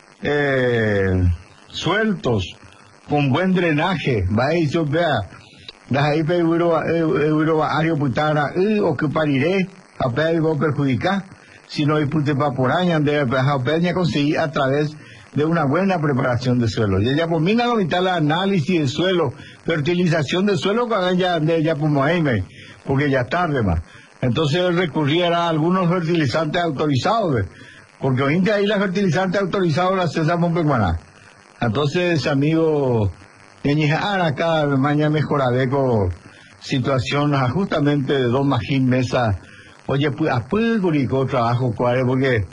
sueltos, con buen drenaje. Va a ir, vea, ahí pero ario putara, o que pariré, a pedir vos perjudicar, si no hay pute por año, de peña conseguir a través de una buena preparación de suelo. Ya por mí no el análisis del suelo, fertilización del suelo, cuando ya por Mohamed, porque ya tarde más. Entonces recurriera a algunos fertilizantes autorizados, porque hoy en día ahí los fertilizantes autorizados la sésamo pecuana. Entonces, amigo, acá mañana mejoraré con situación justamente de dos majín mesa. Oye, pues, trabajo, porque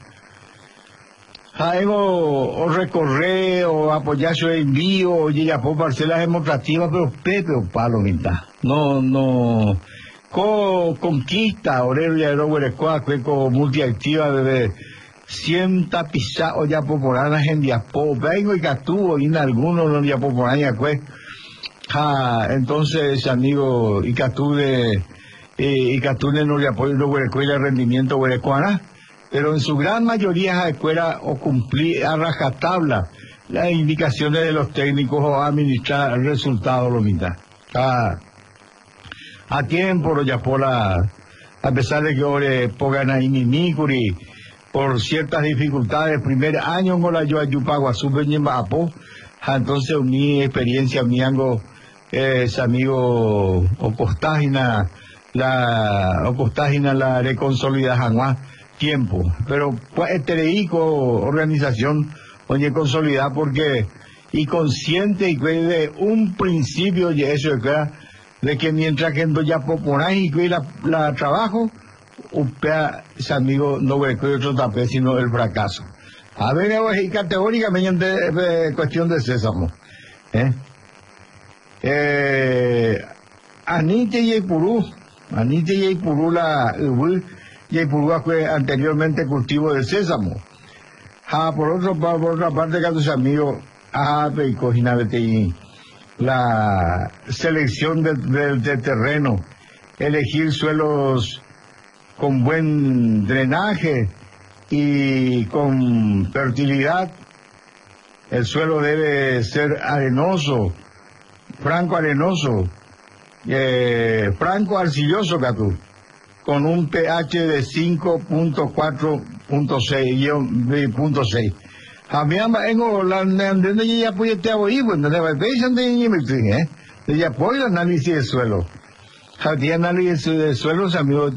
o recorrer o apoyar su envío, oye, ya por parcelas demostrativas, pero Pepe o palo mitad. No, conquista, Aurelia, con multiactiva, bebé, sienta pisar, o ya populares en diapo, vengo y catuvo, y en algunos no diapoporaña, pues, entonces, amigo, y catune no le apoyo, no huerecuela rendimiento huerecuana, pero en su gran mayoría la escuela o cumplir a rajatabla las indicaciones de los técnicos o administrar el resultado lo mitad. A tiempo lo ya por a pesar de que ahora pongan ahí mimicuri por ciertas dificultades, primer año con la yo ayupago a su apo, entonces mi experiencia mi amigo o postágina la reconsolida tiempo, pero pues organización oye consolidar porque y consciente y de un principio y eso de que mientras que ya por ahí y la trabajo upea ese amigo no ve que otro tapé sino el fracaso. A ver, y categóricamente cuestión de sésamo. Anite y Purú la Yaipurú fue anteriormente cultivo de sésamo. Por otra parte, que tus amigos, la selección de terreno, elegir suelos con buen drenaje y con fertilidad. El suelo debe ser arenoso, franco arenoso, franco arcilloso, Catú, con un pH de 5.4.6. Hamiamba engo la nandende ya puede te oír, cuando te veis de ya puede análisis de suelo. Había análisis de suelos, amigos,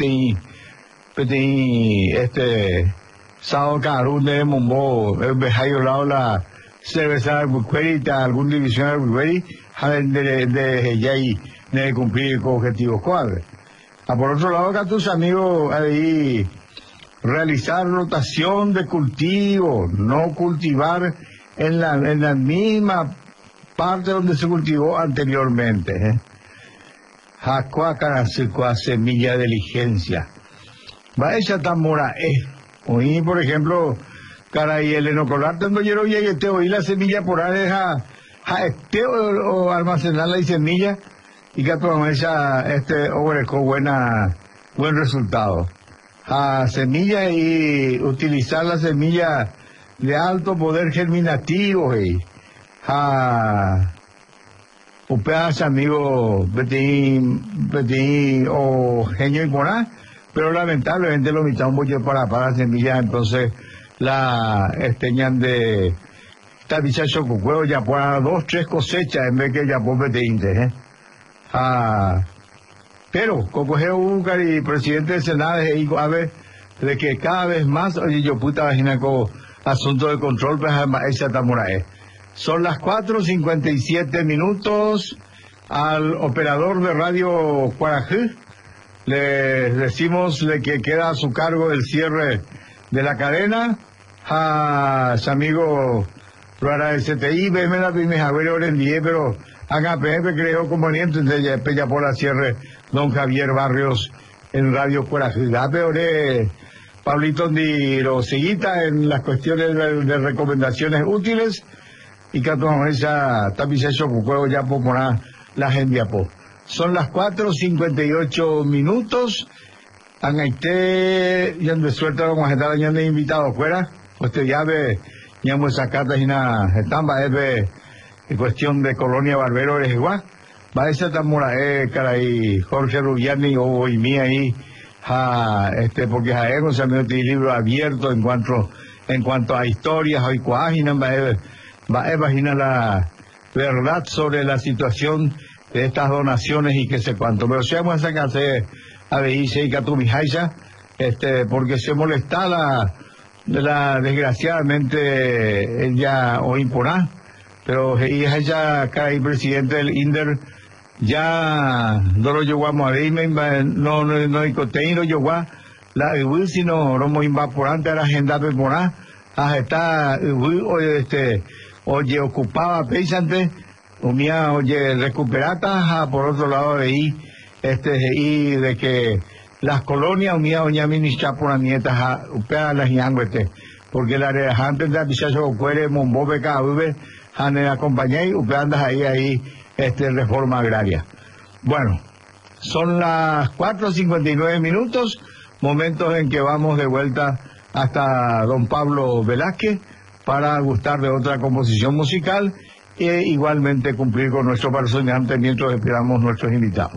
Sao Carun de Mombo, Bejayo Lao, la cerveza de Bucueri, algún división de Bucueri, de Yay, de cumplir con objetivos cuadros. Por otro lado, que tus amigos ahí realizar rotación de cultivo, no cultivar en la misma parte donde se cultivó anteriormente. Jacuaca, semilla de diligencia. Va esa tamora oí, por ejemplo, caray, el enocolar tengo yo y este oí la semilla por ahí o almacenarla y semilla y que tu esa obreco buen resultado. Semilla y utilizar la semilla de alto poder germinativo upeas amigo Betín o genio y morar, pero lamentablemente lo mitad un bollo para semillas, entonces la esteñan de tabicha chocucueo ya por 2-3 cosechas en vez que ya por Betín, pero Cocogeo Ucari, presidente del Senado, a ver, de que cada vez más, oye, yo puta vagina con asunto de control, pues esa tamorae. Son las 4:57 minutos. Al operador de radio Cuarajú le decimos que queda a su cargo el cierre de la cadena. A su amigo Rara STI, veme la primera pero haga PF creo conveniente, entonces ya por la cierre don Javier Barrios en Radio Cuarajú. Peor Pablito Ndi lo seguita en las cuestiones de recomendaciones útiles y que tomamos esa tapiceso juego ya por poner la gente po. Son las 4:58 minutos. Angaité, ya de suerte vamos a estar ya de invitados fuera. Usted ya ve, ya hemos sacado y nada, estamba en cuestión de Colonia Barbero eres igual. Va a esa tamora, caray, Jorge Rubiani o y mía ahí. Porque hemos un libro abierto en cuanto a historias hoy páginas va a imaginar la verdad sobre la situación de estas donaciones y que sé cuánto, pero si vamos a sacarse a veirse y catumijaisa porque se molesta la desgraciadamente ella o imponar, pero ella caray presidente del INDER ya no lo llevamos a ver, no hay contenido yo la sino romo invaporante a la agenda temporal está oye ocupaba pensante oye recuperata por otro lado de ahí y de que las colonias doña ministra por la nieta upea las yanguete porque la antes de avisazo cuere mombobe KV han acompañado y upeandas ahí reforma agraria. Bueno, son las 4:59 minutos, momentos en que vamos de vuelta hasta don Pablo Velázquez para gustar de otra composición musical e igualmente cumplir con nuestro patrocinante mientras esperamos nuestros invitados.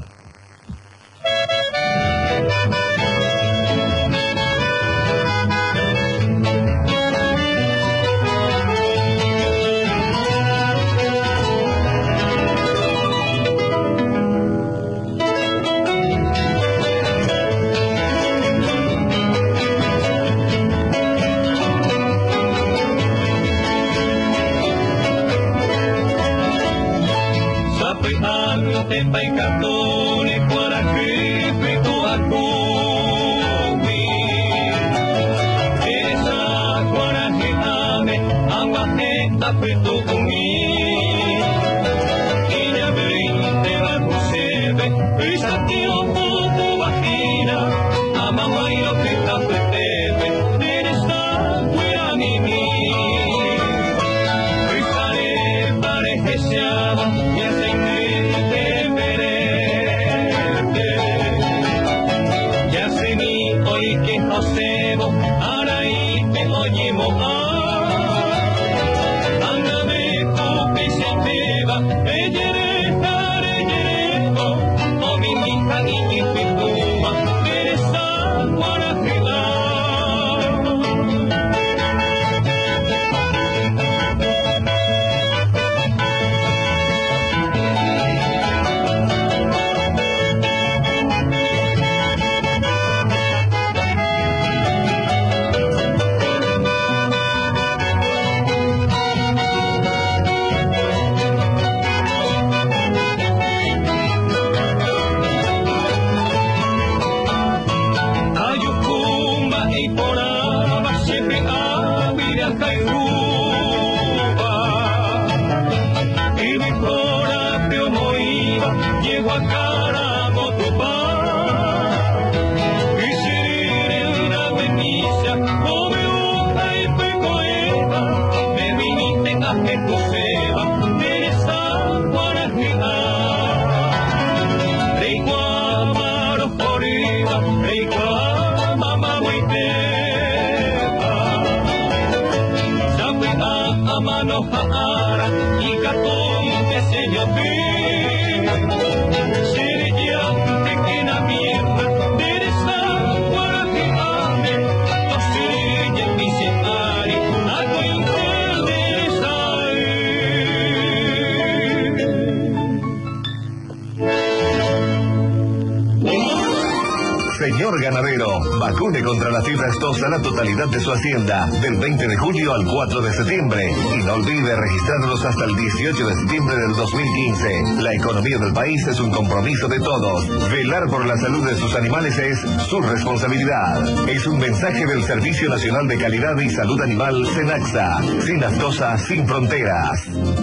Señor ganadero, vacune contra la fiebre aftosa la totalidad de su hacienda del 20 de julio al 4 de septiembre y no olvide registrarlos hasta el 18 de septiembre del 2015. La economía del país es un compromiso de todos. Velar por la salud de sus animales es su responsabilidad. Es un mensaje del Servicio Nacional de Calidad y Salud Animal, SENACSA. Sin aftosa, sin fronteras.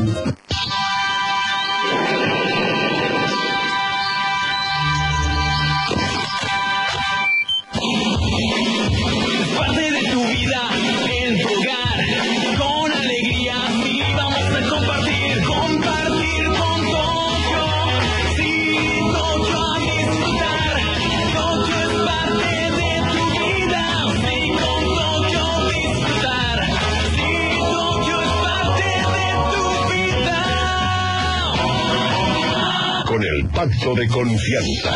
Pacto de confianza.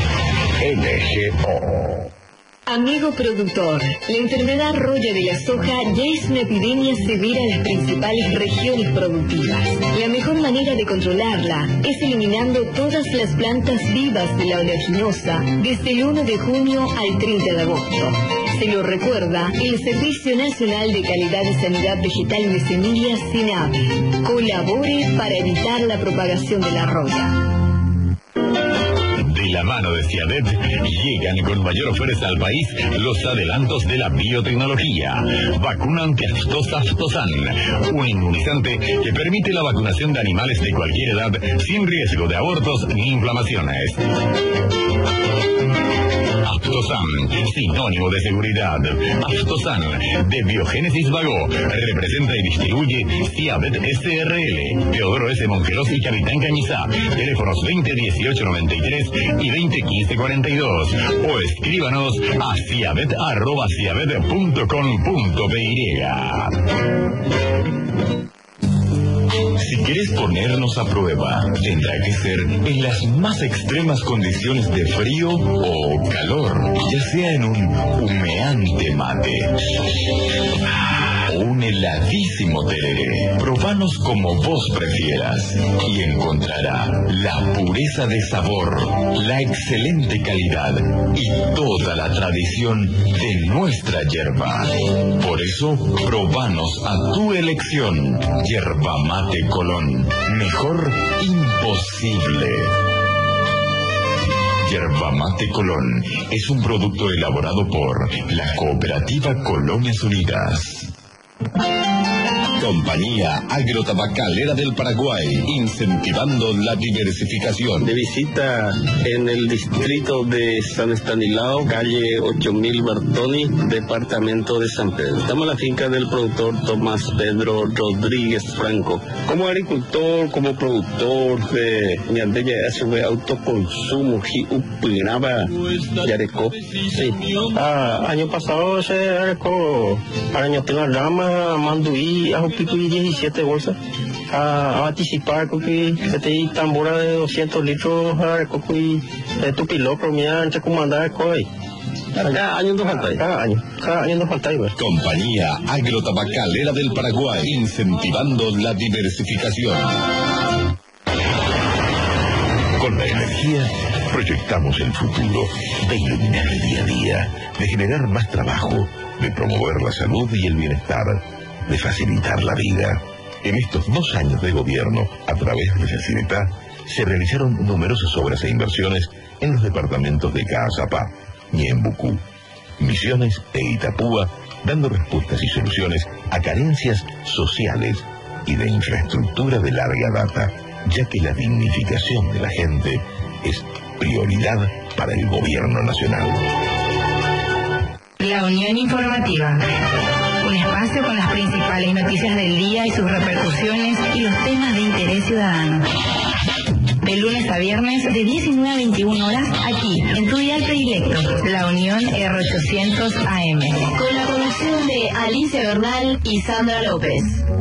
NGO. Amigo productor, la enfermedad roya de la soja ya es una epidemia severa en las principales regiones productivas. La mejor manera de controlarla es eliminando todas las plantas vivas de la oleaginosa desde el 1 de junio al 30 de agosto. Se lo recuerda el Servicio Nacional de Calidad y Sanidad Vegetal y de Semillas, SENAVE. Colabore para evitar la propagación de la roya. De la mano de Ciadet llegan con mayor fuerza al país los adelantos de la biotecnología. Vacuna antiaftosa Aftosan, un inmunizante que permite la vacunación de animales de cualquier edad sin riesgo de abortos ni inflamaciones. Aftosan, sinónimo de seguridad. Aftosan, de Biogénesis Vago, representa y distribuye Ciadet SRL, Teodoro S. Mongelos y Capitán Cañizá, teléfonos 20 18 93 y y 201542 o escríbanos a ciabet@ciabet.com.py. Si quieres ponernos a prueba, tendrá que ser en las más extremas condiciones de frío o calor, ya sea en un humeante mate o un heladísimo tereré. Probanos como vos prefieras y encontrará la pureza de sabor, la excelente calidad y toda la tradición de nuestra yerba. Por eso, probanos a tu elección. Yerba Mate Colón. Mejor imposible. Yerba Mate Colón es un producto elaborado por la Cooperativa Colonias Unidas. Compañía Agrotabacalera del Paraguay, incentivando la diversificación. De visita en el distrito de San Estanislao, calle 8000 Bertoni, departamento de San Pedro. Estamos en la finca del productor Tomás Pedro Rodríguez Franco. Como agricultor, como productor de autoconsumo, Yareco. Sí. Año pasado se arecó para la rama, manduí, pico y 17 bolsas a participar con que te tambora de 200 litros a coco y tu piloto mira entre comandar coi. Cada año nos falta. Cada año nos falta. Compañía Agrotabacalera del Paraguay, incentivando la diversificación. Con la energía proyectamos el futuro de iluminar el día a día, de generar más trabajo, de promover la salud y el bienestar, de facilitar la vida. En estos 2 años de gobierno, a través de Facilita, se realizaron numerosas obras e inversiones en los departamentos de Caazapá, Ñembucú, Misiones e Itapúa, dando respuestas y soluciones a carencias sociales y de infraestructura de larga data, ya que la dignificación de la gente es prioridad para el gobierno nacional. La Unión Informativa. Un espacio con las principales noticias del día y sus repercusiones y los temas de interés ciudadano. De lunes a viernes de 19 a 21 horas aquí en tu dial predilecto, La Unión R800 AM. Con la conducción de Alicia Bernal y Sandra López.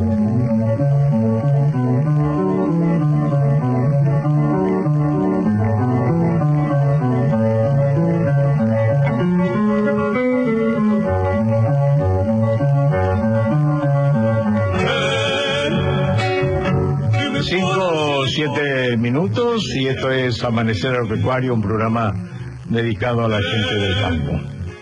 Minutos y esto es Amanecer Agropecuario, un programa dedicado a la gente del campo.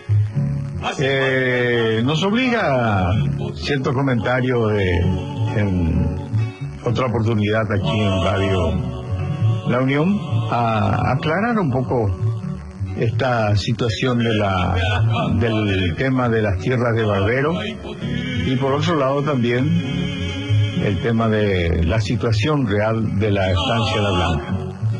Nos obliga cierto comentario en otra oportunidad aquí en Radio La Unión a aclarar un poco esta situación del tema de las tierras de barbero y por otro lado también el tema de la situación real de la estancia La Blanca.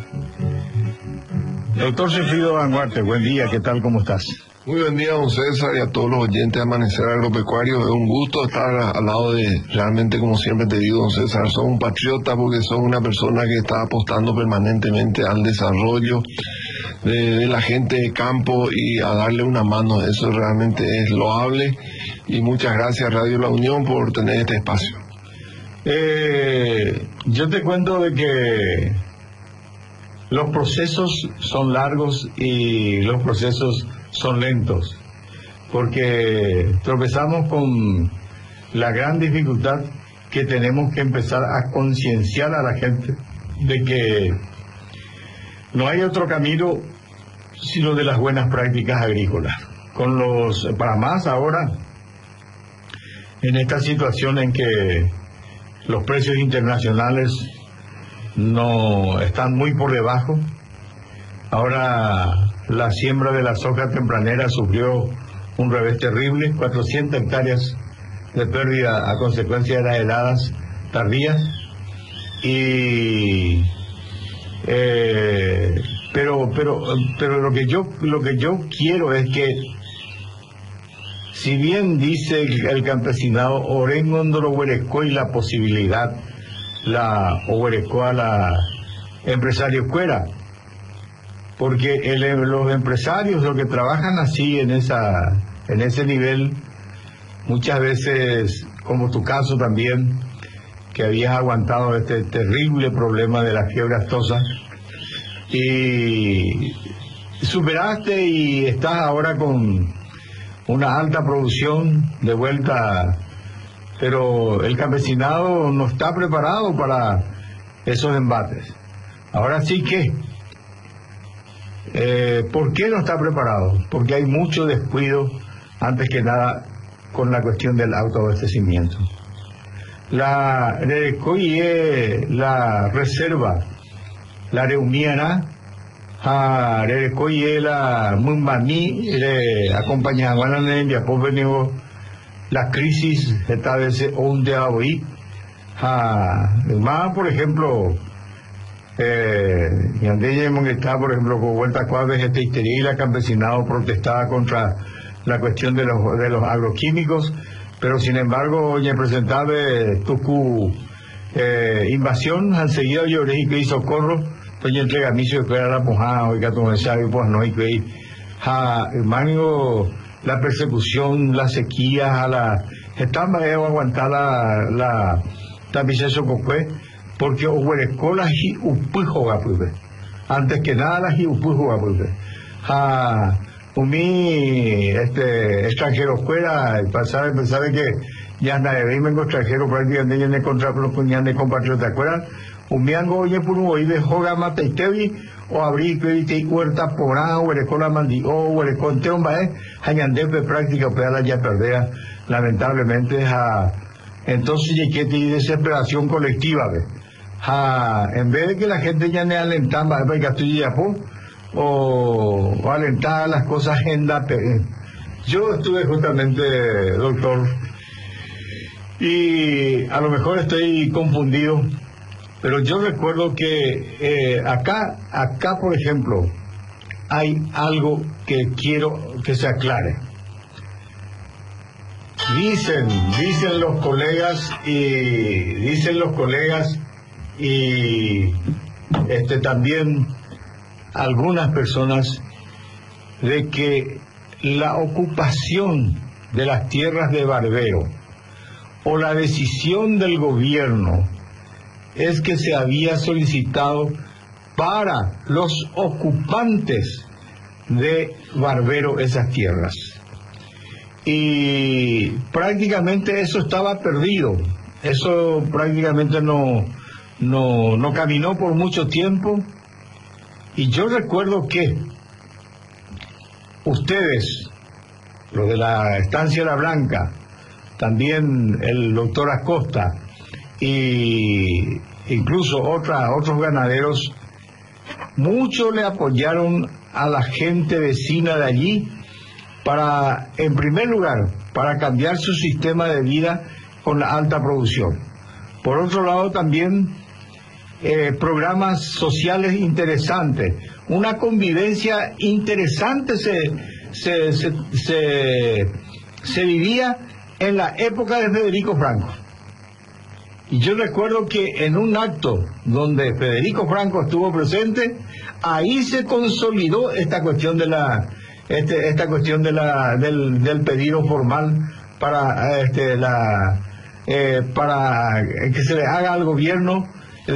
Doctor Sigfrido Anguarte, buen día, ¿qué tal? ¿Cómo estás? Muy buen día, don César, y a todos los oyentes de Amanecer Agropecuario. Es un gusto estar al lado de, realmente, como siempre te digo, don César, son un patriota porque son una persona que está apostando permanentemente al desarrollo de la gente de campo y a darle una mano. Eso realmente es loable y muchas gracias Radio La Unión por tener este espacio. Yo te cuento de que los procesos son largos y los procesos son lentos, porque tropezamos con la gran dificultad que tenemos que empezar a concienciar a la gente de que no hay otro camino sino de las buenas prácticas agrícolas. Para más ahora, en esta situación en que los precios internacionales no están muy por debajo. Ahora la siembra de la soja tempranera sufrió un revés terrible, 400 hectáreas de pérdida a consecuencia de las heladas tardías. Pero lo que yo quiero es que, si bien dice el campesinado, Orengondoro Huerecó y la posibilidad, la Huerecó a la empresario Cuera, porque los empresarios, los que trabajan así en ese nivel, muchas veces, como tu caso también, que habías aguantado este terrible problema de la fiebre aftosa, y superaste y estás ahora con una alta producción de vuelta, pero el campesinado no está preparado para esos embates. Ahora sí que, ¿por qué no está preparado? Porque hay mucho descuido, antes que nada, con la cuestión del autoabastecimiento. La reserva, la reumiana, a la mumbani, acompañaban en el venido la crisis, esta vez onde hoy, más por ejemplo, y andé en está, por ejemplo, con vuelta a cuadras, esta histeria y la campesinado protestaba contra la cuestión de los agroquímicos, pero sin embargo, hoy presentaba Tucu invasión, enseguida lloré y pedí socorro, doña entrega miso que era la mojada, oiga, tu mensaje, pues no hay que ir, hermano, la persecución, la sequía, estaba aguantar la tapiza sococue, porque huerecó la jiupujoga, antes que nada la jiupujoga, extranjero fuera, pensaba que ya nadie ve vengo extranjero prácticamente ya de compatriotas, ¿te acuerdas? Miango oye por un oído joga mateitevi o abrir que huerta porá o la mandi o el conteón va hañandepe práctica para ya perder lamentablemente entonces ya que desesperación colectiva en vez de que la gente ya ne alentaba para que estoy ya o alentar las cosas yo estuve justamente, doctor, y a lo mejor estoy confundido, pero yo recuerdo que acá por ejemplo hay algo que quiero que se aclare. Dicen los colegas y también algunas personas de que la ocupación de las tierras de Barbero o la decisión del gobierno es que se había solicitado para los ocupantes de Barbero esas tierras. Y prácticamente eso estaba perdido. Eso prácticamente no caminó por mucho tiempo. Y yo recuerdo que ustedes, los de la Estancia La Blanca, también el doctor Acosta, y incluso otros ganaderos, mucho le apoyaron a la gente vecina de allí para, en primer lugar, para cambiar su sistema de vida con la alta producción. Por otro lado, también programas sociales interesantes, una convivencia interesante se vivía en la época de Federico Franco. Y yo recuerdo que en un acto donde Federico Franco estuvo presente, ahí se consolidó esta cuestión del pedido formal para que se le haga al gobierno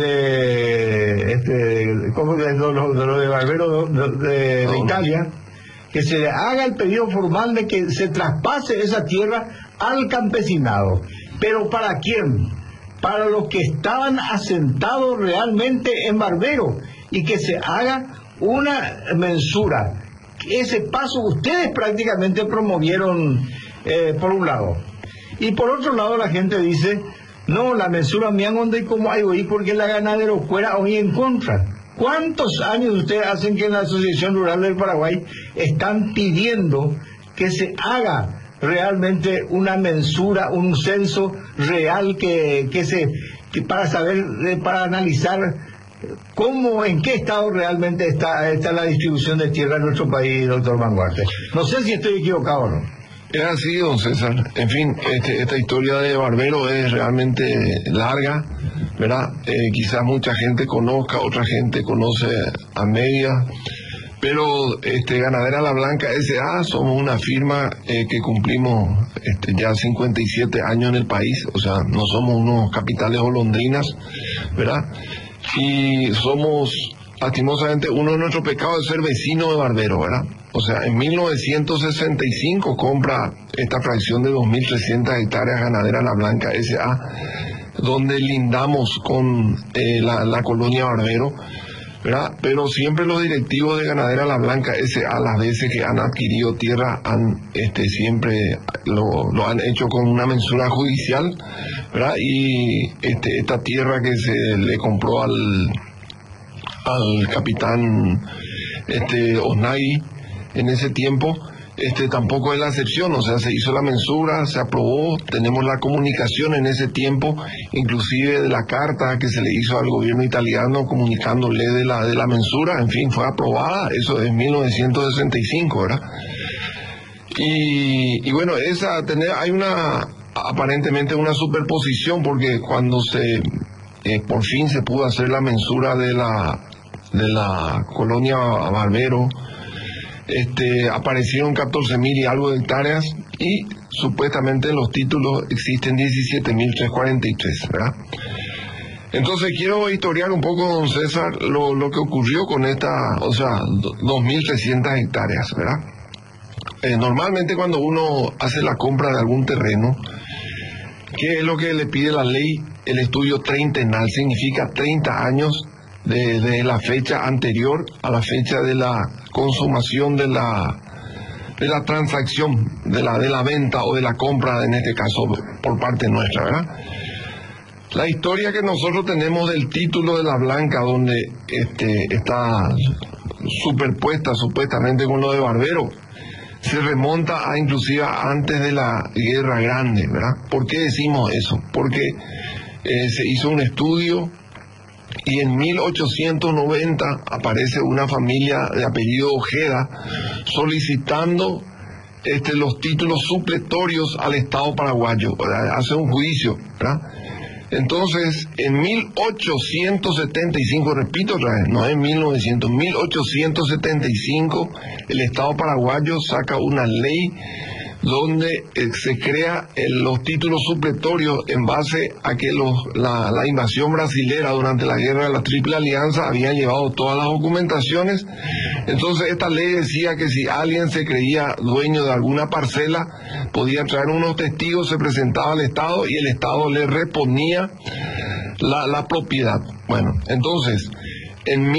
como de lo de Barbero de Italia, que se le haga el pedido formal de que se traspase esa tierra al campesinado. ¿Pero para quién? Para los que estaban asentados realmente en Barbero, y que se haga una mensura. Ese paso ustedes prácticamente promovieron por un lado. Y por otro lado la gente dice, no, la mensura me han donde como hay hoy porque la ganadero fuera hoy en contra. ¿Cuántos años ustedes hacen que en la Asociación Rural del Paraguay están pidiendo que se haga realmente una mensura, un censo real que para saber, para analizar cómo, en qué estado realmente está la distribución de tierra en nuestro país, doctor Manguarte? No sé si estoy equivocado o no. Es así, don César. En fin, esta historia de Barbero es realmente larga, ¿verdad? Quizás mucha gente conozca, otra gente conoce a medias, Pero Ganadera La Blanca S.A. somos una firma que cumplimos ya 57 años en el país, o sea, no somos unos capitales golondrinas, ¿verdad? Y somos, lastimosamente, uno de nuestros pecados es ser vecino de Barbero, ¿verdad? O sea, en 1965 compra esta fracción de 2.300 hectáreas Ganadera La Blanca S.A., donde lindamos con la colonia Barbero, ¿verdad? Pero siempre los directivos de Ganadera La Blanca S.A., las veces que han adquirido tierra, han siempre lo han hecho con una mensura judicial, ¿verdad? Y esta tierra que se le compró al capitán Osnay en ese tiempo, tampoco es la excepción, o sea, se hizo la mensura, se aprobó, tenemos la comunicación en ese tiempo, inclusive de la carta que se le hizo al gobierno italiano comunicándole de la mensura, en fin, fue aprobada, eso es 1965, ¿verdad? Y bueno, hay aparentemente una superposición, porque cuando por fin se pudo hacer la mensura de la colonia Barbero, aparecieron 14.000 y algo de hectáreas y supuestamente en los títulos existen 17.343, ¿verdad? Entonces quiero historiar un poco, don César, lo que ocurrió con esta, o sea, 2.300 hectáreas, ¿verdad? Normalmente cuando uno hace la compra de algún terreno, ¿qué es lo que le pide la ley? El estudio treintenal, significa 30 años de la fecha anterior a la fecha de la consumación de la transacción, de la venta o de la compra, en este caso por parte nuestra, ¿verdad? La historia que nosotros tenemos del título de La Blanca, donde está superpuesta supuestamente con lo de Barbero, se remonta inclusive antes de la Guerra Grande, ¿verdad? ¿Por qué decimos eso? Porque se hizo un estudio y en 1890 aparece una familia de apellido Ojeda solicitando los títulos supletorios al Estado paraguayo, ¿verdad? Hace un juicio, ¿verdad? Entonces, en 1875, repito otra vez, no en 1875, el Estado paraguayo saca una ley donde se crea los títulos supletorios en base a que la invasión brasilera durante la guerra de la Triple Alianza había llevado todas las documentaciones. Entonces esta ley decía que si alguien se creía dueño de alguna parcela, podía traer unos testigos, se presentaba al Estado y el Estado le reponía la propiedad. Bueno, entonces, en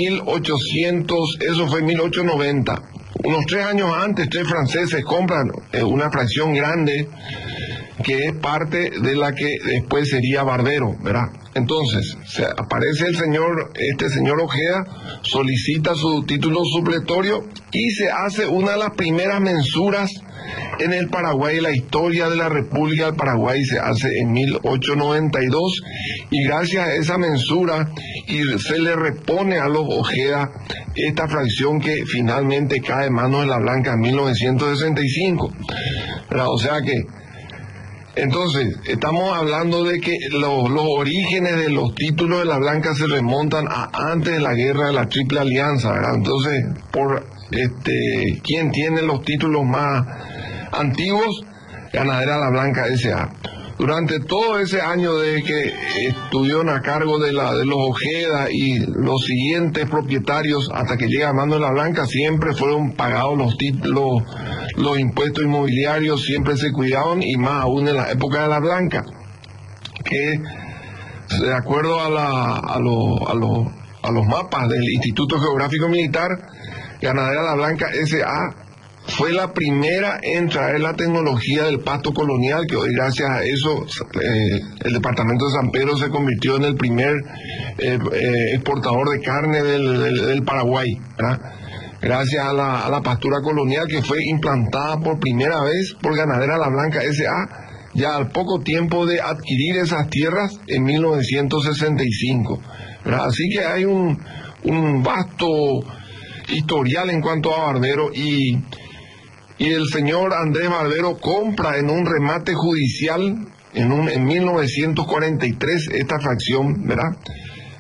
1890, unos 3 años antes, 3 franceses compran una fracción grande que es parte de la que después sería Barbero, ¿verdad? Entonces, aparece este señor Ojeda, solicita su título supletorio y se hace una de las primeras mensuras en el Paraguay. La historia de la República del Paraguay se hace en 1892 y gracias a esa mensura se le repone a los Ojeda esta fracción que finalmente cae en manos de La Blanca en 1965, ¿verdad? O sea que entonces, estamos hablando de que los orígenes de los títulos de La Blanca se remontan a antes de la guerra de la Triple Alianza, ¿verdad? Entonces, ¿quién tiene los títulos más antiguos? Ganadera La Blanca S.A. Durante todo ese año de que estuvieron a cargo de los Ojeda y los siguientes propietarios hasta que llega a mano de La Blanca, siempre fueron pagados los títulos, los impuestos inmobiliarios, siempre se cuidaron, y más aún en la época de La Blanca, que de acuerdo a los mapas del Instituto Geográfico Militar, Ganadera La Blanca S.A. fue la primera en traer la tecnología del pasto colonial, que hoy gracias a eso el departamento de San Pedro se convirtió en el primer exportador de carne del Paraguay, ¿verdad? Gracias a la pastura colonial que fue implantada por primera vez por Ganadera La Blanca S.A. ya al poco tiempo de adquirir esas tierras en 1965, ¿verdad? Así que hay un vasto historial en cuanto a Barbero, y el señor Andrés Barbero compra en un remate judicial en 1943 esta fracción, ¿verdad?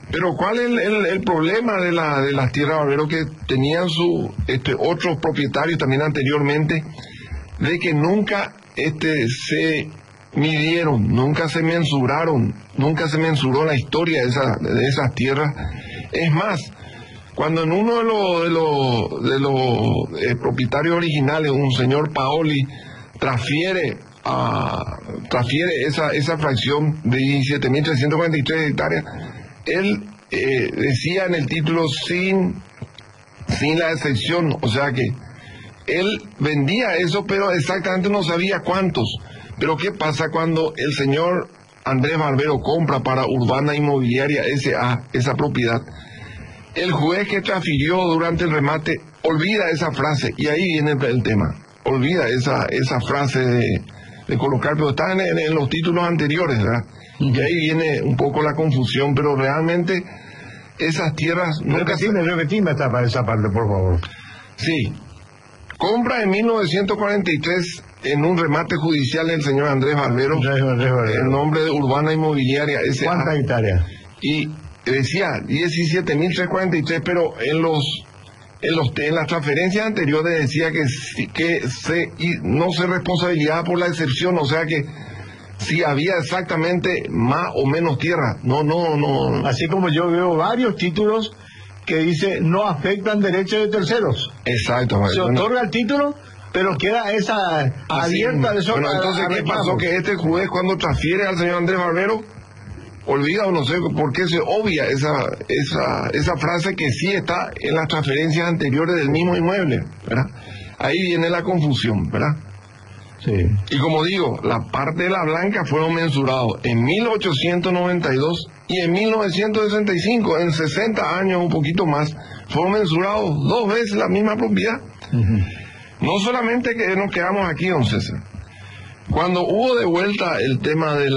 Pero ¿cuál es el problema de las tierras Barbero? Que tenían otros propietarios también anteriormente, de que nunca se midieron, nunca se mensuraron, nunca se mensuró la historia de esas tierras. Es más, cuando en uno de los propietarios originales, un señor Paoli, transfiere esa fracción de 17.343 hectáreas, él decía en el título sin la excepción, o sea que él vendía eso, pero exactamente no sabía cuántos. Pero ¿qué pasa cuando el señor Andrés Barbero compra para Urbana Inmobiliaria S.A. esa propiedad? El juez que transfirió durante el remate olvida esa frase, y ahí viene el tema. Olvida esa frase de colocar, pero está en los títulos anteriores, ¿verdad? Y ahí viene un poco la confusión, pero realmente esas tierras... Repetime esa parte, por favor. Sí. Compra en 1943 en un remate judicial el señor Andrés Barbero, en nombre de Urbana Inmobiliaria S.A. ¿Cuántas hectáreas? Y decía 17.343, pero en las transferencias anteriores decía que no se responsabilizaba por la excepción, o sea que si había exactamente más o menos tierra. No. Así como yo veo varios títulos que dice no afectan derechos de terceros. Exacto. Se otorga el título, pero queda esa abierta de eso. Bueno, entonces, ¿qué pasó? Que este juez, cuando transfiere al señor Andrés Barbero, olvida, o no sé por qué se obvia esa frase que sí está en las transferencias anteriores del mismo inmueble, ¿verdad? Ahí viene la confusión, ¿verdad? Sí. Y como digo, la parte de la blanca fueron mensurados en 1892 y en 1965, en 60 años, un poquito más, fueron mensurados 2 veces la misma propiedad. No solamente que nos quedamos aquí, don César. Cuando hubo de vuelta el tema de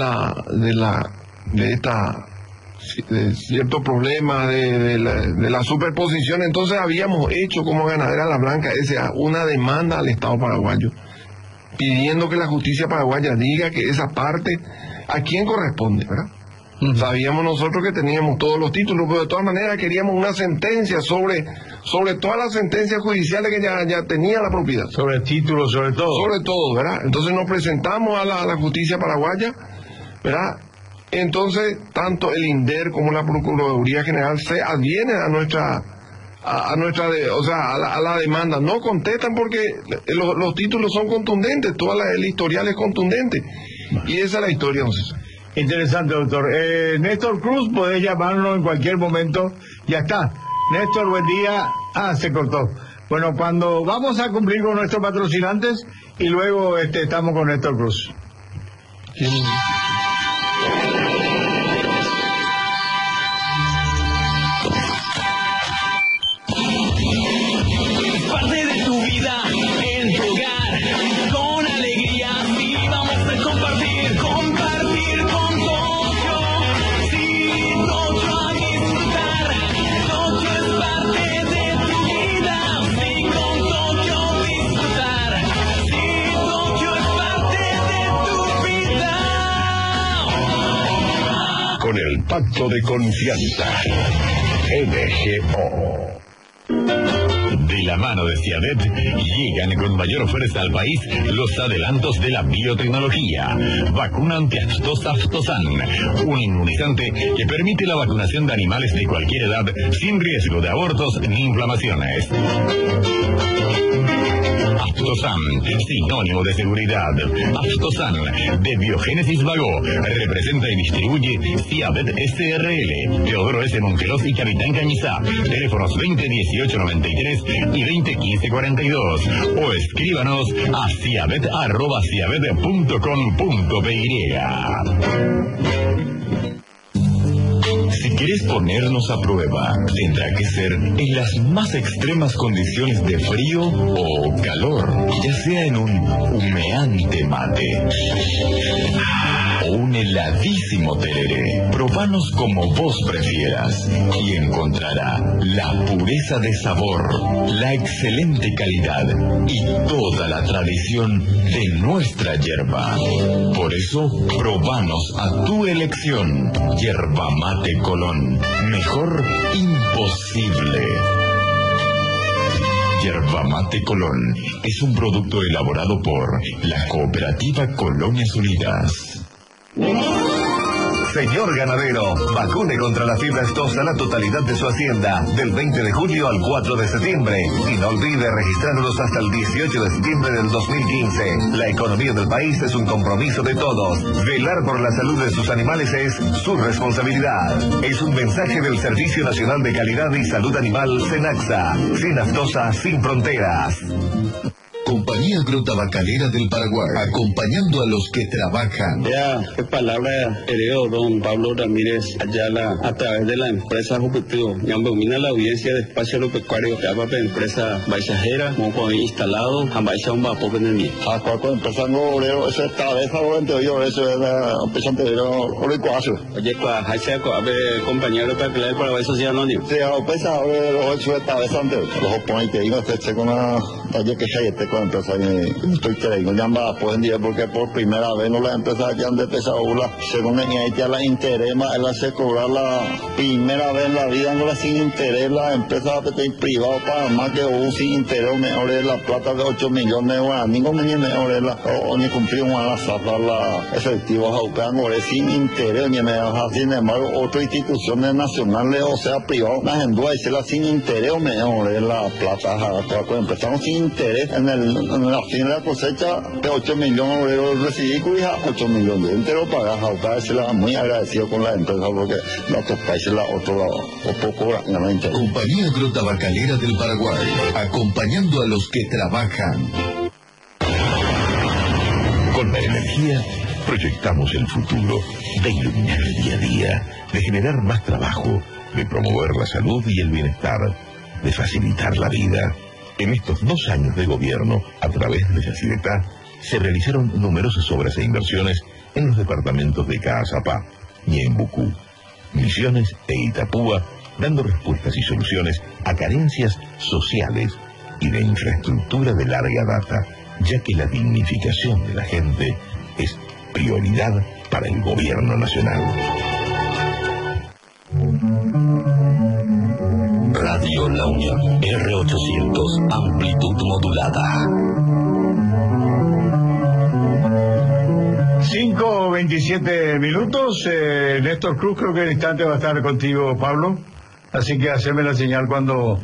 ciertos problemas de la superposición, entonces habíamos hecho como Ganadera La Blanca S.A. una demanda al Estado paraguayo, pidiendo que la justicia paraguaya diga que esa parte a quién corresponde, ¿verdad? Sabíamos nosotros que teníamos todos los títulos, pero de todas maneras queríamos una sentencia sobre todas las sentencias judiciales que ya tenía la propiedad. Sobre títulos, sobre todo. Sobre todo, ¿verdad? Entonces nos presentamos a la justicia paraguaya, ¿verdad? Entonces, tanto el INDER como la Procuraduría General se advienen a la demanda. No contestan porque los títulos son contundentes, el historial es contundente. Y esa es la historia, entonces. Interesante, doctor. Néstor Cruz, podés llamarnos en cualquier momento. Ya está. Néstor, buen día. Se cortó. Bueno, cuando vamos a cumplir con nuestros patrocinantes y luego estamos con Néstor Cruz. Parte de tu vida en tu hogar, con alegría sí vamos a compartir con Tokio. Sí, Tokio a disfrutar, Tokio es parte de tu vida. Sí, con Tokio disfrutar, sí, Tokio es parte de tu vida. Con el pacto de confianza, NGO. De la mano de Ciavet llegan con mayor fuerza al país los adelantos de la biotecnología. Vacuna antiaftosa Aftosan, un inmunizante que permite la vacunación de animales de cualquier edad sin riesgo de abortos ni inflamaciones. Aftosan, sinónimo de seguridad. Aftosan, de Biogénesis Vago, representa y distribuye Ciavet SRL, Teodoro S. Monteros y Capitán Cañizá. Teléfonos 2018-93 y 2015-42. O escríbanos a ciavet@ciavet.com.py. Si quieres ponernos a prueba, tendrá que ser en las más extremas condiciones de frío o calor, ya sea en un humeante mate o un heladísimo tereré. Probanos como vos prefieras y encontrará la pureza de sabor, la excelente calidad y toda la tradición de nuestra yerba. Por eso, probanos a tu elección. Yerba Mate Colón. Mejor imposible. Yerba Mate Colón es un producto elaborado por la Cooperativa Colonias Unidas. Señor ganadero, vacune contra la fiebre aftosa la totalidad de su hacienda del 20 de julio al 4 de septiembre. Y no olvide registrarlos hasta el 18 de septiembre del 2015. La economía del país es un compromiso de todos. Velar por la salud de sus animales es su responsabilidad. Es un mensaje del Servicio Nacional de Calidad y Salud Animal, SENAXA. Sin aftosa, sin fronteras. Compañía Agrotabacalera del Paraguay, acompañando a los que trabajan. Ya, qué palabra heredó don Pablo Ramírez Ayala a través de la empresa Jupitrio. Ñambomina la audiencia de espacio agropecuario que habla de empresa baisajera, como instalado, a baisa un vapor en el mío. A cualquier empresa no obrero, eso está de favor entre yo, eso es la empresa anterior, oricuazo. Oye, pues, hay que compañía agropecuaria del Paraguay Social Anónimo. Sí, a empresa obrero, eso está de anterior. Los oponentes, y no se con la taller que hay este empresa estoy creyendo ya va pueden decir porque por primera vez no las empresas ya han empezado según ya la interés más él hace cobrar la primera vez en la vida no la sin interés la empresa privada para más que un sin interés mejor es la plata de 8 millones de guaraní no mejor es la o ni cumplir una zafra la efectivo jaucan o sin interés ni me sin embargo otras instituciones nacionales o sea privadas las enduas y la sin interés o mejor es la plata con empresas sin interés en la fin de la cosecha de 8 millones de euros recibí cuija 8 millones entero pagas a se la muy agradecido con la empresa porque en otros países la otro lado o poco realmente. Compañía Agrotabacalera del Paraguay, acompañando a los que trabajan. Con la energía proyectamos el futuro de iluminar el día a día, de generar más trabajo, de promover la salud y el bienestar, de facilitar la vida. En estos 2 años de gobierno, a través de Yacyretá, se realizaron numerosas obras e inversiones en los departamentos de Caazapá, Ñembucú, Misiones e Itapúa, dando respuestas y soluciones a carencias sociales y de infraestructura de larga data, ya que la dignificación de la gente es prioridad para el gobierno nacional. Radio La Unión, R800, amplitud modulada. 5:27 minutos. Néstor Cruz creo que en instante va a estar contigo, Pablo. Así que haceme la señal cuando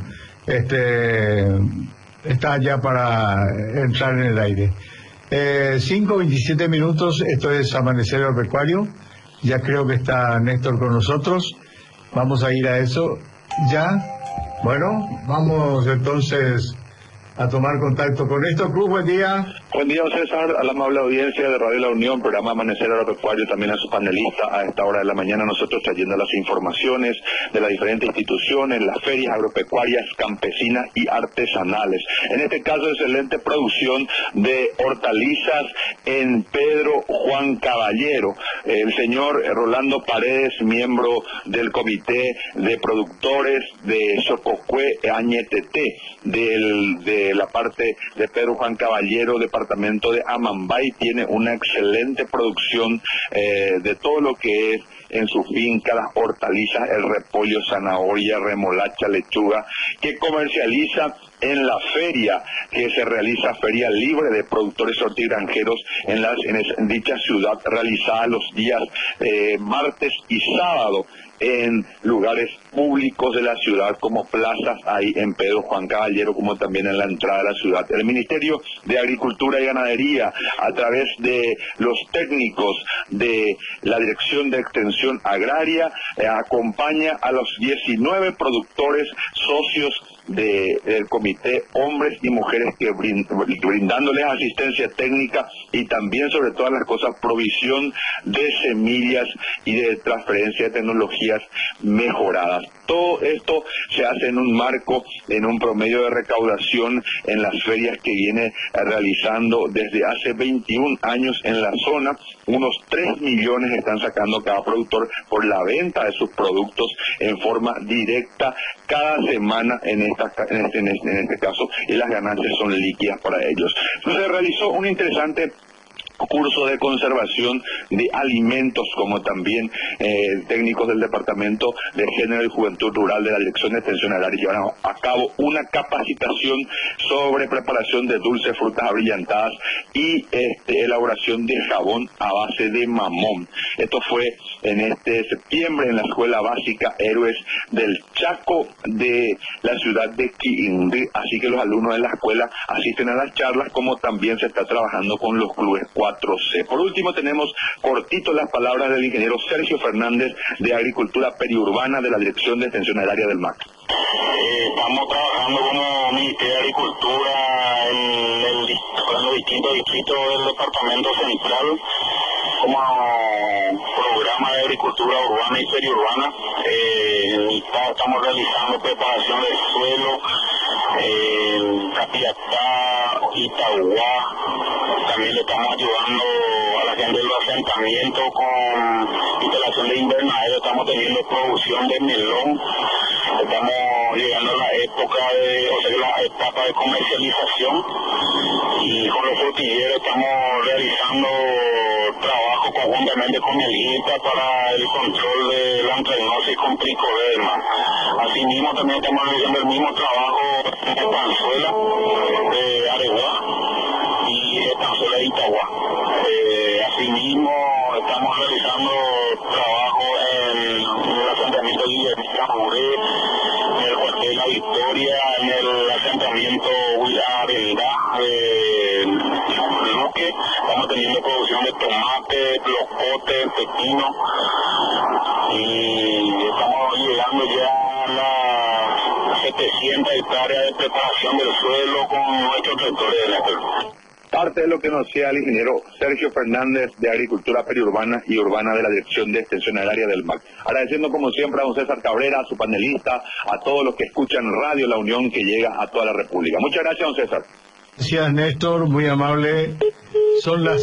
está ya para entrar en el aire. 5:27 minutos, esto es Amanecer Agropecuario. Ya creo que está Néstor con nosotros. Vamos a ir a eso ya. Bueno, vamos entonces a tomar contacto con Néstor Cruz. Buen día. Buen día, César, a la amable audiencia de Radio La Unión, programa Amanecer Agropecuario, también a su panelista a esta hora de la mañana, nosotros trayendo las informaciones de las diferentes instituciones, las ferias agropecuarias, campesinas y artesanales. En este caso, excelente producción de hortalizas en Pedro Juan Caballero. El señor Rolando Paredes, miembro del Comité de Productores de Sococue Añeteté, de la parte de Pedro Juan Caballero, departamento de Amambay, tiene una excelente producción de todo lo que es en su finca, las hortalizas, el repollo, zanahoria, remolacha, lechuga, que comercializa en la feria que se realiza, feria libre de productores hortigranjeros en dicha ciudad, realizada los días martes y sábado en lugares públicos de la ciudad como plazas ahí en Pedro Juan Caballero, como también en la entrada de la ciudad. El Ministerio de Agricultura y Ganadería, a través de los técnicos de la Dirección de Extensión Agraria, acompaña a los 19 productores socios del comité, hombres y mujeres, que brindándoles asistencia técnica y también, sobre todas las cosas, provisión de semillas y de transferencia de tecnologías mejoradas. Todo esto se hace en un marco, en un promedio de recaudación en las ferias que viene realizando desde hace 21 años en la zona. Unos 3 millones están sacando cada productor por la venta de sus productos en forma directa cada semana en este caso, y las ganancias son líquidas para ellos. Entonces se realizó un interesante curso de conservación de alimentos, como también técnicos del Departamento de Género y Juventud Rural de la Dirección de Extensión Agraria llevaron a cabo una capacitación sobre preparación de dulces, frutas abrillantadas y elaboración de jabón a base de mamón. Esto fue en este septiembre en la Escuela Básica Héroes del Chaco de la ciudad de Quindío, así que los alumnos de la escuela asisten a las charlas, como también se está trabajando con los clubes 4C. Por último, tenemos cortito las palabras del ingeniero Sergio Fernández de Agricultura Periurbana de la Dirección de Extensión Agraria del MAC. Estamos trabajando como Ministerio de Agricultura en los distintos distritos del Departamento Central como programa de agricultura urbana y periurbana. Estamos realizando preparación del suelo, Capiatá, Itagua. También le estamos ayudando a la gente de los asentamientos con instalación de invernadero. Estamos teniendo producción de melón. Estamos llegando a la la etapa de comercialización, y con los frutilleros estamos realizando trabajo conjuntamente con el INTA para el control de la antracnosis con tricoderma. Asimismo, también estamos realizando el mismo trabajo en Panzuela de Areguá y Panzuela de Itagua. Asimismo, estamos realizando trabajo en el asentamiento de Guillermo, en el cuartel La Victoria, en el asentamiento Huila-Arendá de Luque. Estamos teniendo producción de tomate, locote, pepino, y estamos llegando ya a las 700 hectáreas de preparación del suelo con nuestros tractores de la Parte de lo que nos decía el ingeniero Sergio Fernández de Agricultura Periurbana y Urbana de la Dirección de Extensión Agraria del MAC. Agradeciendo como siempre a don César Cabrera, a su panelista, a todos los que escuchan Radio La Unión, que llega a toda la República. Muchas gracias, don César. Gracias, Néstor, muy amable. Son las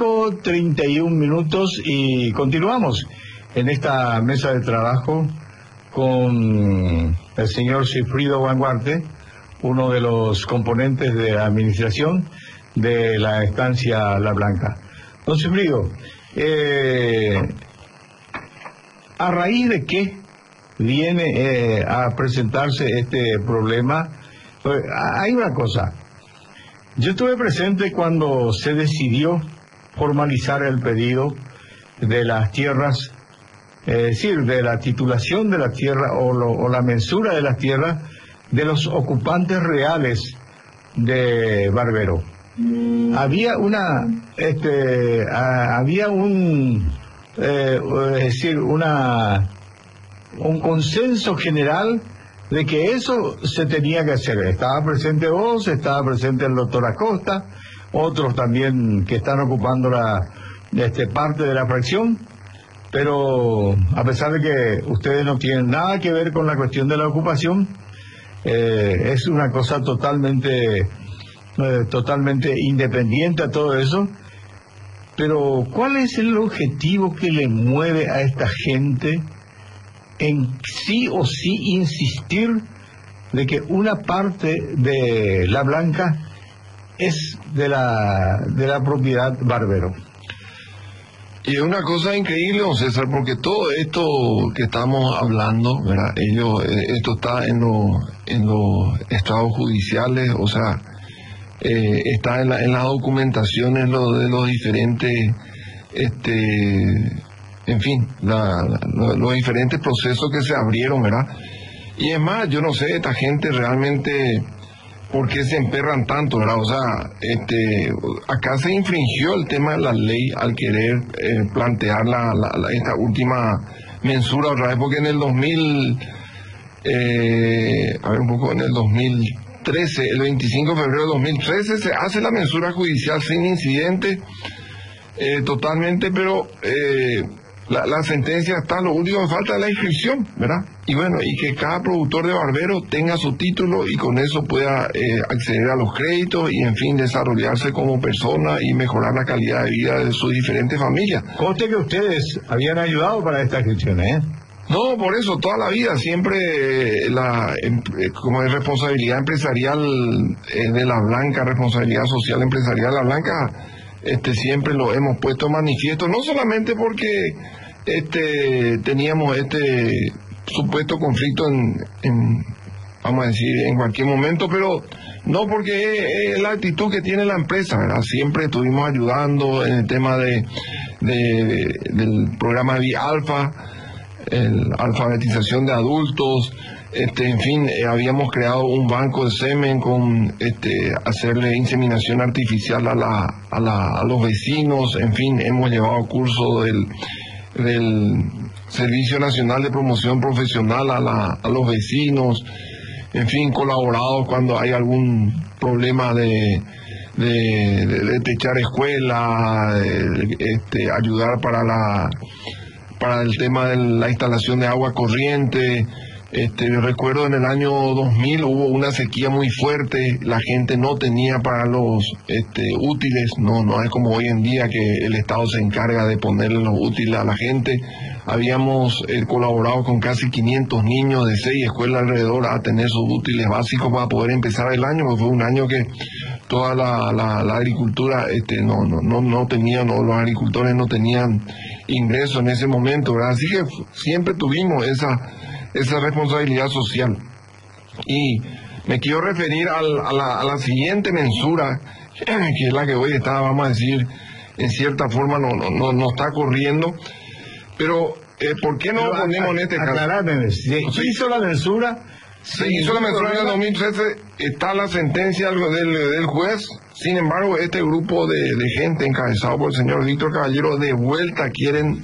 5:31 y continuamos en esta mesa de trabajo con el señor Sigfrido Vanguarte, uno de los componentes de la administración de la estancia La Blanca. Don Sigfrido, ¿a raíz de qué viene a presentarse este problema? Hay una cosa. Yo estuve presente cuando se decidió formalizar el pedido de las tierras, es decir, de la titulación de la tierra o la mensura de las tierras de los ocupantes reales de Barbero. Había un consenso general de que eso se tenía que hacer. Estaba presente vos, estaba presente el doctor Acosta, otros también que están ocupando parte de la fracción, pero a pesar de que ustedes no tienen nada que ver con la cuestión de la ocupación, es una cosa totalmente independiente a todo eso. Pero ¿cuál es el objetivo que le mueve a esta gente en sí o sí insistir de que una parte de La Blanca es de la propiedad Barbero? Y es una cosa increíble, don César, porque todo esto que estamos hablando, ¿verdad? Esto está en los estados judiciales, o sea, está en las documentaciones de los diferentes, en fin, los diferentes procesos que se abrieron, ¿verdad? Y es más, yo no sé, esta gente realmente, ¿por qué se emperran tanto, verdad? O sea, acá se infringió el tema de la ley al querer plantear esta última mensura otra vez, porque en el 2013, el 25 de febrero de 2013, se hace la mensura judicial sin incidente, totalmente, pero la sentencia está, lo único que falta es la inscripción, ¿verdad? Y bueno, y que cada productor de barbero tenga su título y con eso pueda acceder a los créditos y en fin desarrollarse como persona y mejorar la calidad de vida de sus diferentes familias. Conste que ustedes habían ayudado para esta gestión, ¿eh? No, por eso, toda la vida, siempre como es responsabilidad empresarial de la Blanca, responsabilidad social empresarial de la Blanca, siempre lo hemos puesto en manifiesto, no solamente porque teníamos supuesto conflicto vamos a decir, en cualquier momento, pero no porque es la actitud que tiene la empresa, ¿verdad? Siempre estuvimos ayudando en el tema del programa Bialfa, alfabetización de adultos, en fin, habíamos creado un banco de semen con hacerle inseminación artificial a los vecinos, en fin, hemos llevado curso del Servicio Nacional de Promoción Profesional a los vecinos, en fin, colaborado cuando hay algún problema de techar escuela, ayudar para el tema de la instalación de agua corriente. Recuerdo en el año 2000 hubo una sequía muy fuerte, la gente no tenía para los útiles, no es como hoy en día que el Estado se encarga de ponerle los útiles a la gente. Habíamos colaborado con casi 500 niños de 6 escuelas alrededor a tener sus útiles básicos para poder empezar el año, porque fue un año que toda la agricultura no tenía, los agricultores no tenían ingresos en ese momento, ¿verdad? Así que siempre tuvimos esa responsabilidad social. Y me quiero referir a la siguiente mensura, que es la que hoy está, vamos a decir, en cierta forma no está corriendo, pero ¿por qué no ponemos en este caso? Aclararme, ¿se hizo la mensura? Se hizo la mensura en el 2013, está la sentencia del juez. Sin embargo, este grupo de gente encabezado por el señor Víctor Caballero de vuelta quieren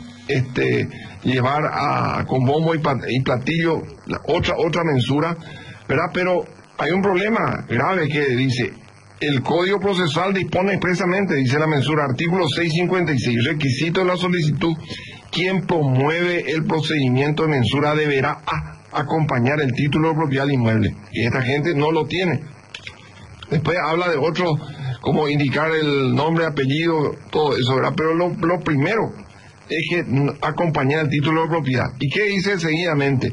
llevar con bombo y platillo otra mensura, ¿verdad? Pero hay un problema grave que dice: el Código Procesal dispone expresamente, dice la mensura, artículo 656, requisito de la solicitud: quien promueve el procedimiento de mensura deberá acompañar el título de propiedad del inmueble, y esta gente no lo tiene. Después habla de otro, como indicar el nombre, apellido, todo eso, ¿verdad? Pero lo primero es que acompañar el título de propiedad. ¿Y qué dice seguidamente?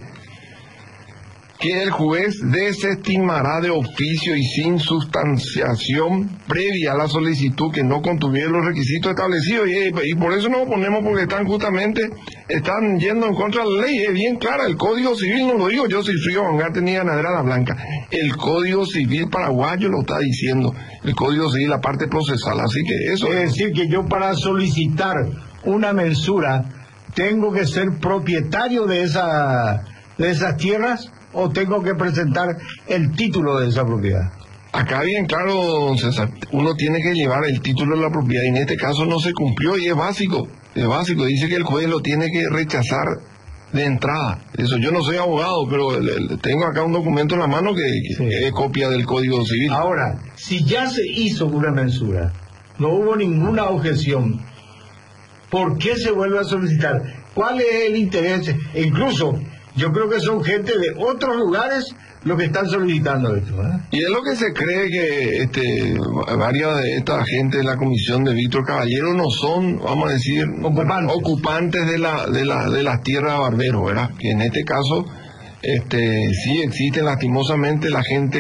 Que el juez desestimará de oficio y sin sustanciación previa a la solicitud que no contuviera los requisitos establecidos. Y por eso nos oponemos, porque están yendo en contra de la ley. Es bien clara, el Código Civil no lo digo yo, soy Frío Bangarte ni Ganadera La Blanca. El Código Civil paraguayo lo está diciendo, el Código Civil, la parte procesal. Así que eso es decir, que yo para solicitar una mensura tengo que ser propietario de esas tierras, o tengo que presentar el título de esa propiedad. Acá bien claro, don César, uno tiene que llevar el título de la propiedad, y en este caso no se cumplió, y es básico, dice que el juez lo tiene que rechazar de entrada. Eso, yo no soy abogado, pero tengo acá un documento en la mano que es copia del Código Civil. Ahora, si ya se hizo una mensura, no hubo ninguna objeción, ¿por qué se vuelve a solicitar? ¿Cuál es el interés? E incluso yo creo que son gente de otros lugares los que están solicitando esto, ¿eh? Y es lo que se cree, que varias de esta gente de la comisión de Víctor Caballero no son, vamos a decir, ocupantes de las tierras de barberos, ¿verdad? Que en este caso sí existe lastimosamente la gente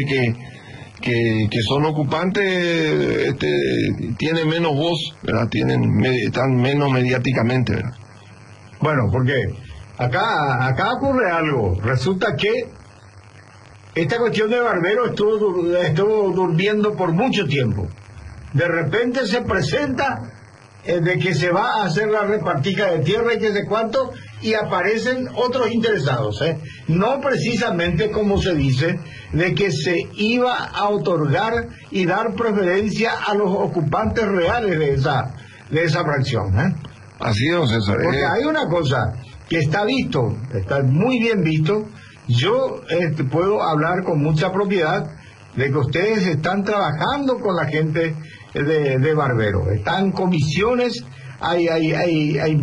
que son ocupantes, tienen menos voz, ¿verdad? Están menos mediáticamente, ¿verdad? Bueno, porque acá ocurre algo. Resulta que esta cuestión de barbero estuvo durmiendo por mucho tiempo. De repente se presenta de que se va a hacer la repartija de tierra y que sé cuánto, y aparecen otros interesados, ¿eh? No precisamente como se dice, de que se iba a otorgar y dar preferencia a los ocupantes reales de esa fracción, ¿eh? Así es, don César. Porque hay una cosa que está visto, está muy bien visto. Yo puedo hablar con mucha propiedad de que ustedes están trabajando con la gente de barbero. Están comisiones hay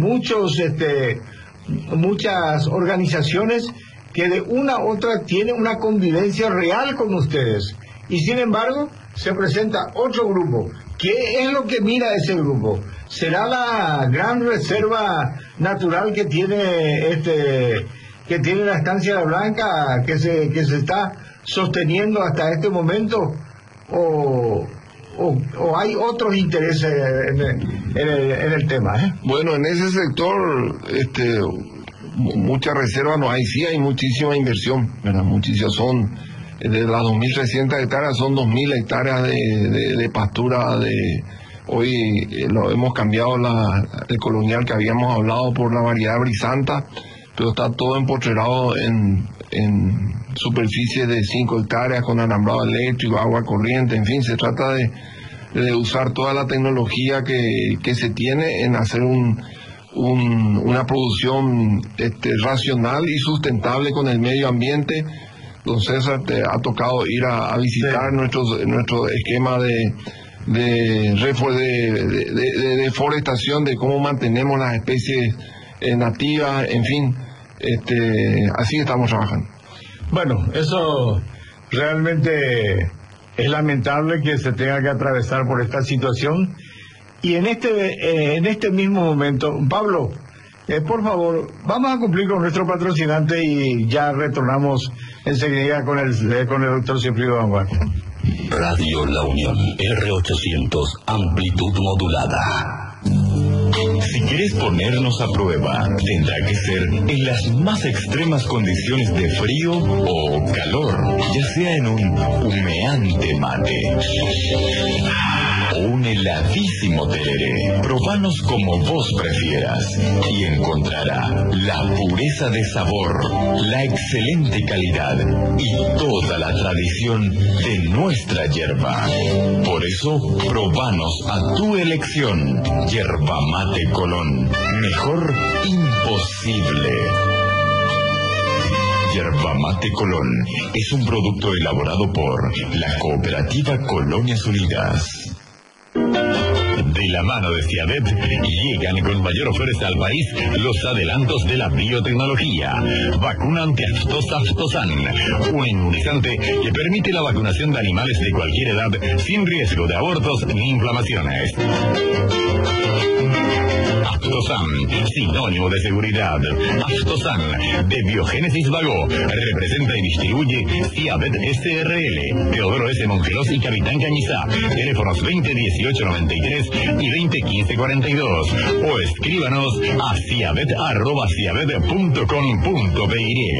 muchas organizaciones que de una u otra tienen una convivencia real con ustedes. Y sin embargo, se presenta otro grupo. ¿Qué es lo que mira ese grupo? ¿Será la gran reserva natural que tiene la Estancia La Blanca, que se está sosteniendo hasta este momento? ¿O hay otros intereses en el tema? Bueno, en ese sector, mucha reserva no hay, sí hay muchísima inversión, ¿verdad? Muchísimas son, de las 2.300 hectáreas son 2.000 hectáreas de pastura. Hoy hemos cambiado el colonial que habíamos hablado por la variedad brisanta, pero está todo empotrerado en superficie de 5 hectáreas con alambrado eléctrico, agua corriente, en fin, se trata de usar toda la tecnología que se tiene en hacer una producción racional y sustentable con el medio ambiente. Don César, te ha tocado ir a visitar nuestro esquema de deforestación, de cómo mantenemos las especies nativas, en fin, así estamos trabajando. Bueno, eso realmente es lamentable que se tenga que atravesar por esta situación. Y en este mismo momento, Pablo, por favor, vamos a cumplir con nuestro patrocinante y ya retornamos enseguida con el doctor Sigfrido Vanguard. Radio La Unión, R800, amplitud modulada. Si quieres ponernos a prueba, tendrá que ser en las más extremas condiciones de frío o calor, ya sea en un humeante mate o un heladísimo tereré. Probanos como vos prefieras y encontrará la pureza de sabor, la excelente calidad y toda la tradición de nuestra yerba. Por eso, probanos a tu elección. Yerba Mate Colón. Mejor imposible. Yerba Mate Colón es un producto elaborado por la Cooperativa Colonias Unidas. De la mano de Ciavet llegan con mayor oferta al país los adelantos de la biotecnología. Vacuna antiaftosa Aftosan, un inmunizante que permite la vacunación de animales de cualquier edad sin riesgo de abortos ni inflamaciones. Aftosan, sinónimo de seguridad. Aftosan, de Biogénesis Vago, representa y distribuye Ciavet SRL, Teodoro S. Mongelos y Capitán Cañizá. Teléfonos 2018-93 y 2015-42. O escríbanos a ciavet@ciavet.com.py.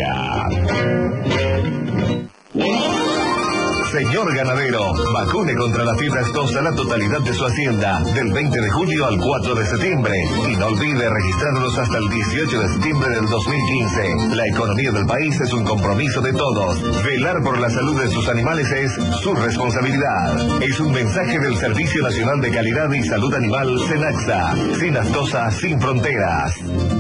Señor ganadero, vacune contra la fiebre aftosa la totalidad de su hacienda del 20 de julio al 4 de septiembre. Y no olvide registrarlos hasta el 18 de septiembre del 2015. La economía del país es un compromiso de todos. Velar por la salud de sus animales es su responsabilidad. Es un mensaje del Servicio Nacional de Calidad y Salud Animal, SENAXA. Sin aftosa, sin fronteras.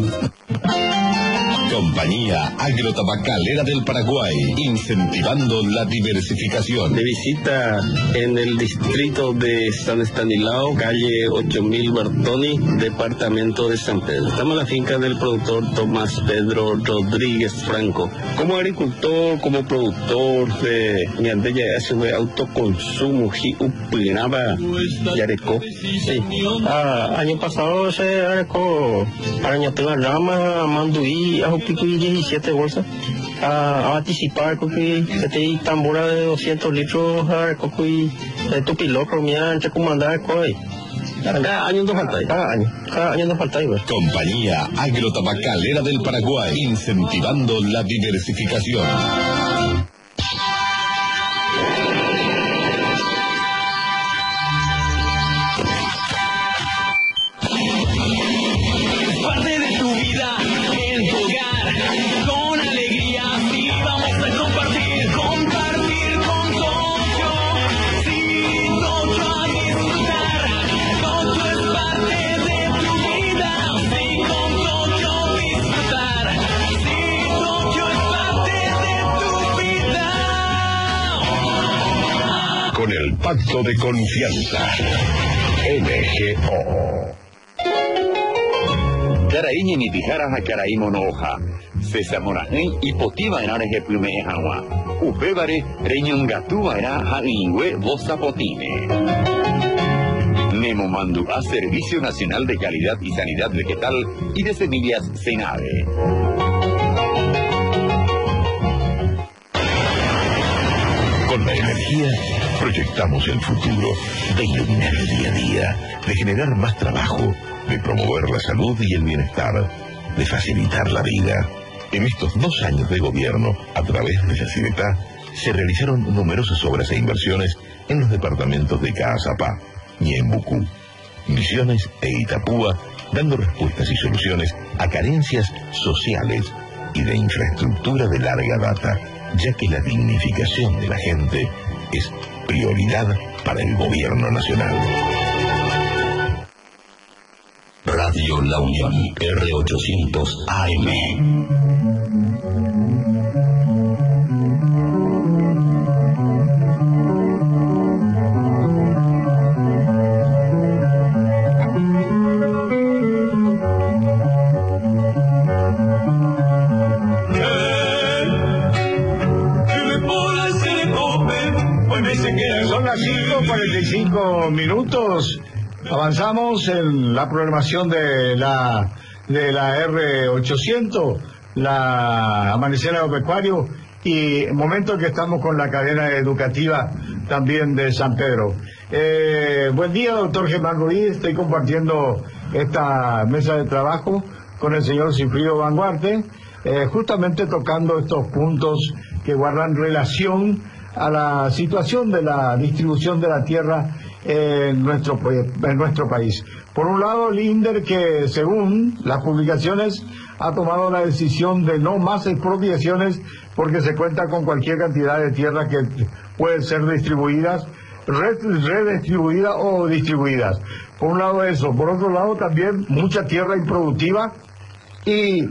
Compañía Agrotabacalera del Paraguay, incentivando la diversificación. De visita en el distrito de San Estanislao, calle 8000 Bertoni, departamento de San Pedro. Estamos en la finca del productor Tomás Pedro Rodríguez Franco. Como agricultor, como productor de Ñandeya, hace autoconsumo, upinaba Yareco. Sí. Año pasado se arecó para Ñatenga Rama, Manduí, Ajupicuí 17 bolsas. A participar con que se tambora de 200 litros a cocuy Tupilocro, mía, entre comandar coi. Cada año nos falta. Cada año nos falta. Compañía Agrotabacalera del Paraguay, incentivando la diversificación. Pacto de confianza. NGO. Jaraíñi ni tijara hakaraí monoja. Sesamorahén y potiva en areje plume ejanwa. Upébare reñongatúa era haingüe vosapotime. Nemo Mandúa, Servicio Nacional de Calidad y Sanidad Vegetal y de Semillas Senave. Con la energía proyectamos el futuro de iluminar el día a día, de generar más trabajo, de promover la salud y el bienestar, de facilitar la vida. En estos 2 años de gobierno, a través de Facilita, se realizaron numerosas obras e inversiones en los departamentos de Caazapá, Ñembucú, Misiones e Itapúa, dando respuestas y soluciones a carencias sociales y de infraestructura de larga data, ya que la dignificación de la gente es prioridad para el gobierno nacional. Radio La Unión, R800 AM. Son las 5:45 minutos. Avanzamos en la programación de la R800, la Amanecer Agropecuario, y momento en que estamos con la cadena educativa también de San Pedro. Buen día, doctor Germán Ruiz. Estoy compartiendo esta mesa de trabajo con el señor Sigfrido Vanguarte, justamente tocando estos puntos que guardan relación a la situación de la distribución de la tierra en nuestro país. Por un lado, el INDER, que según las publicaciones ha tomado la decisión de no más expropiaciones porque se cuenta con cualquier cantidad de tierra que puede ser distribuidas, redistribuidas o distribuidas. Por un lado eso. Por otro lado, también mucha tierra improductiva. Y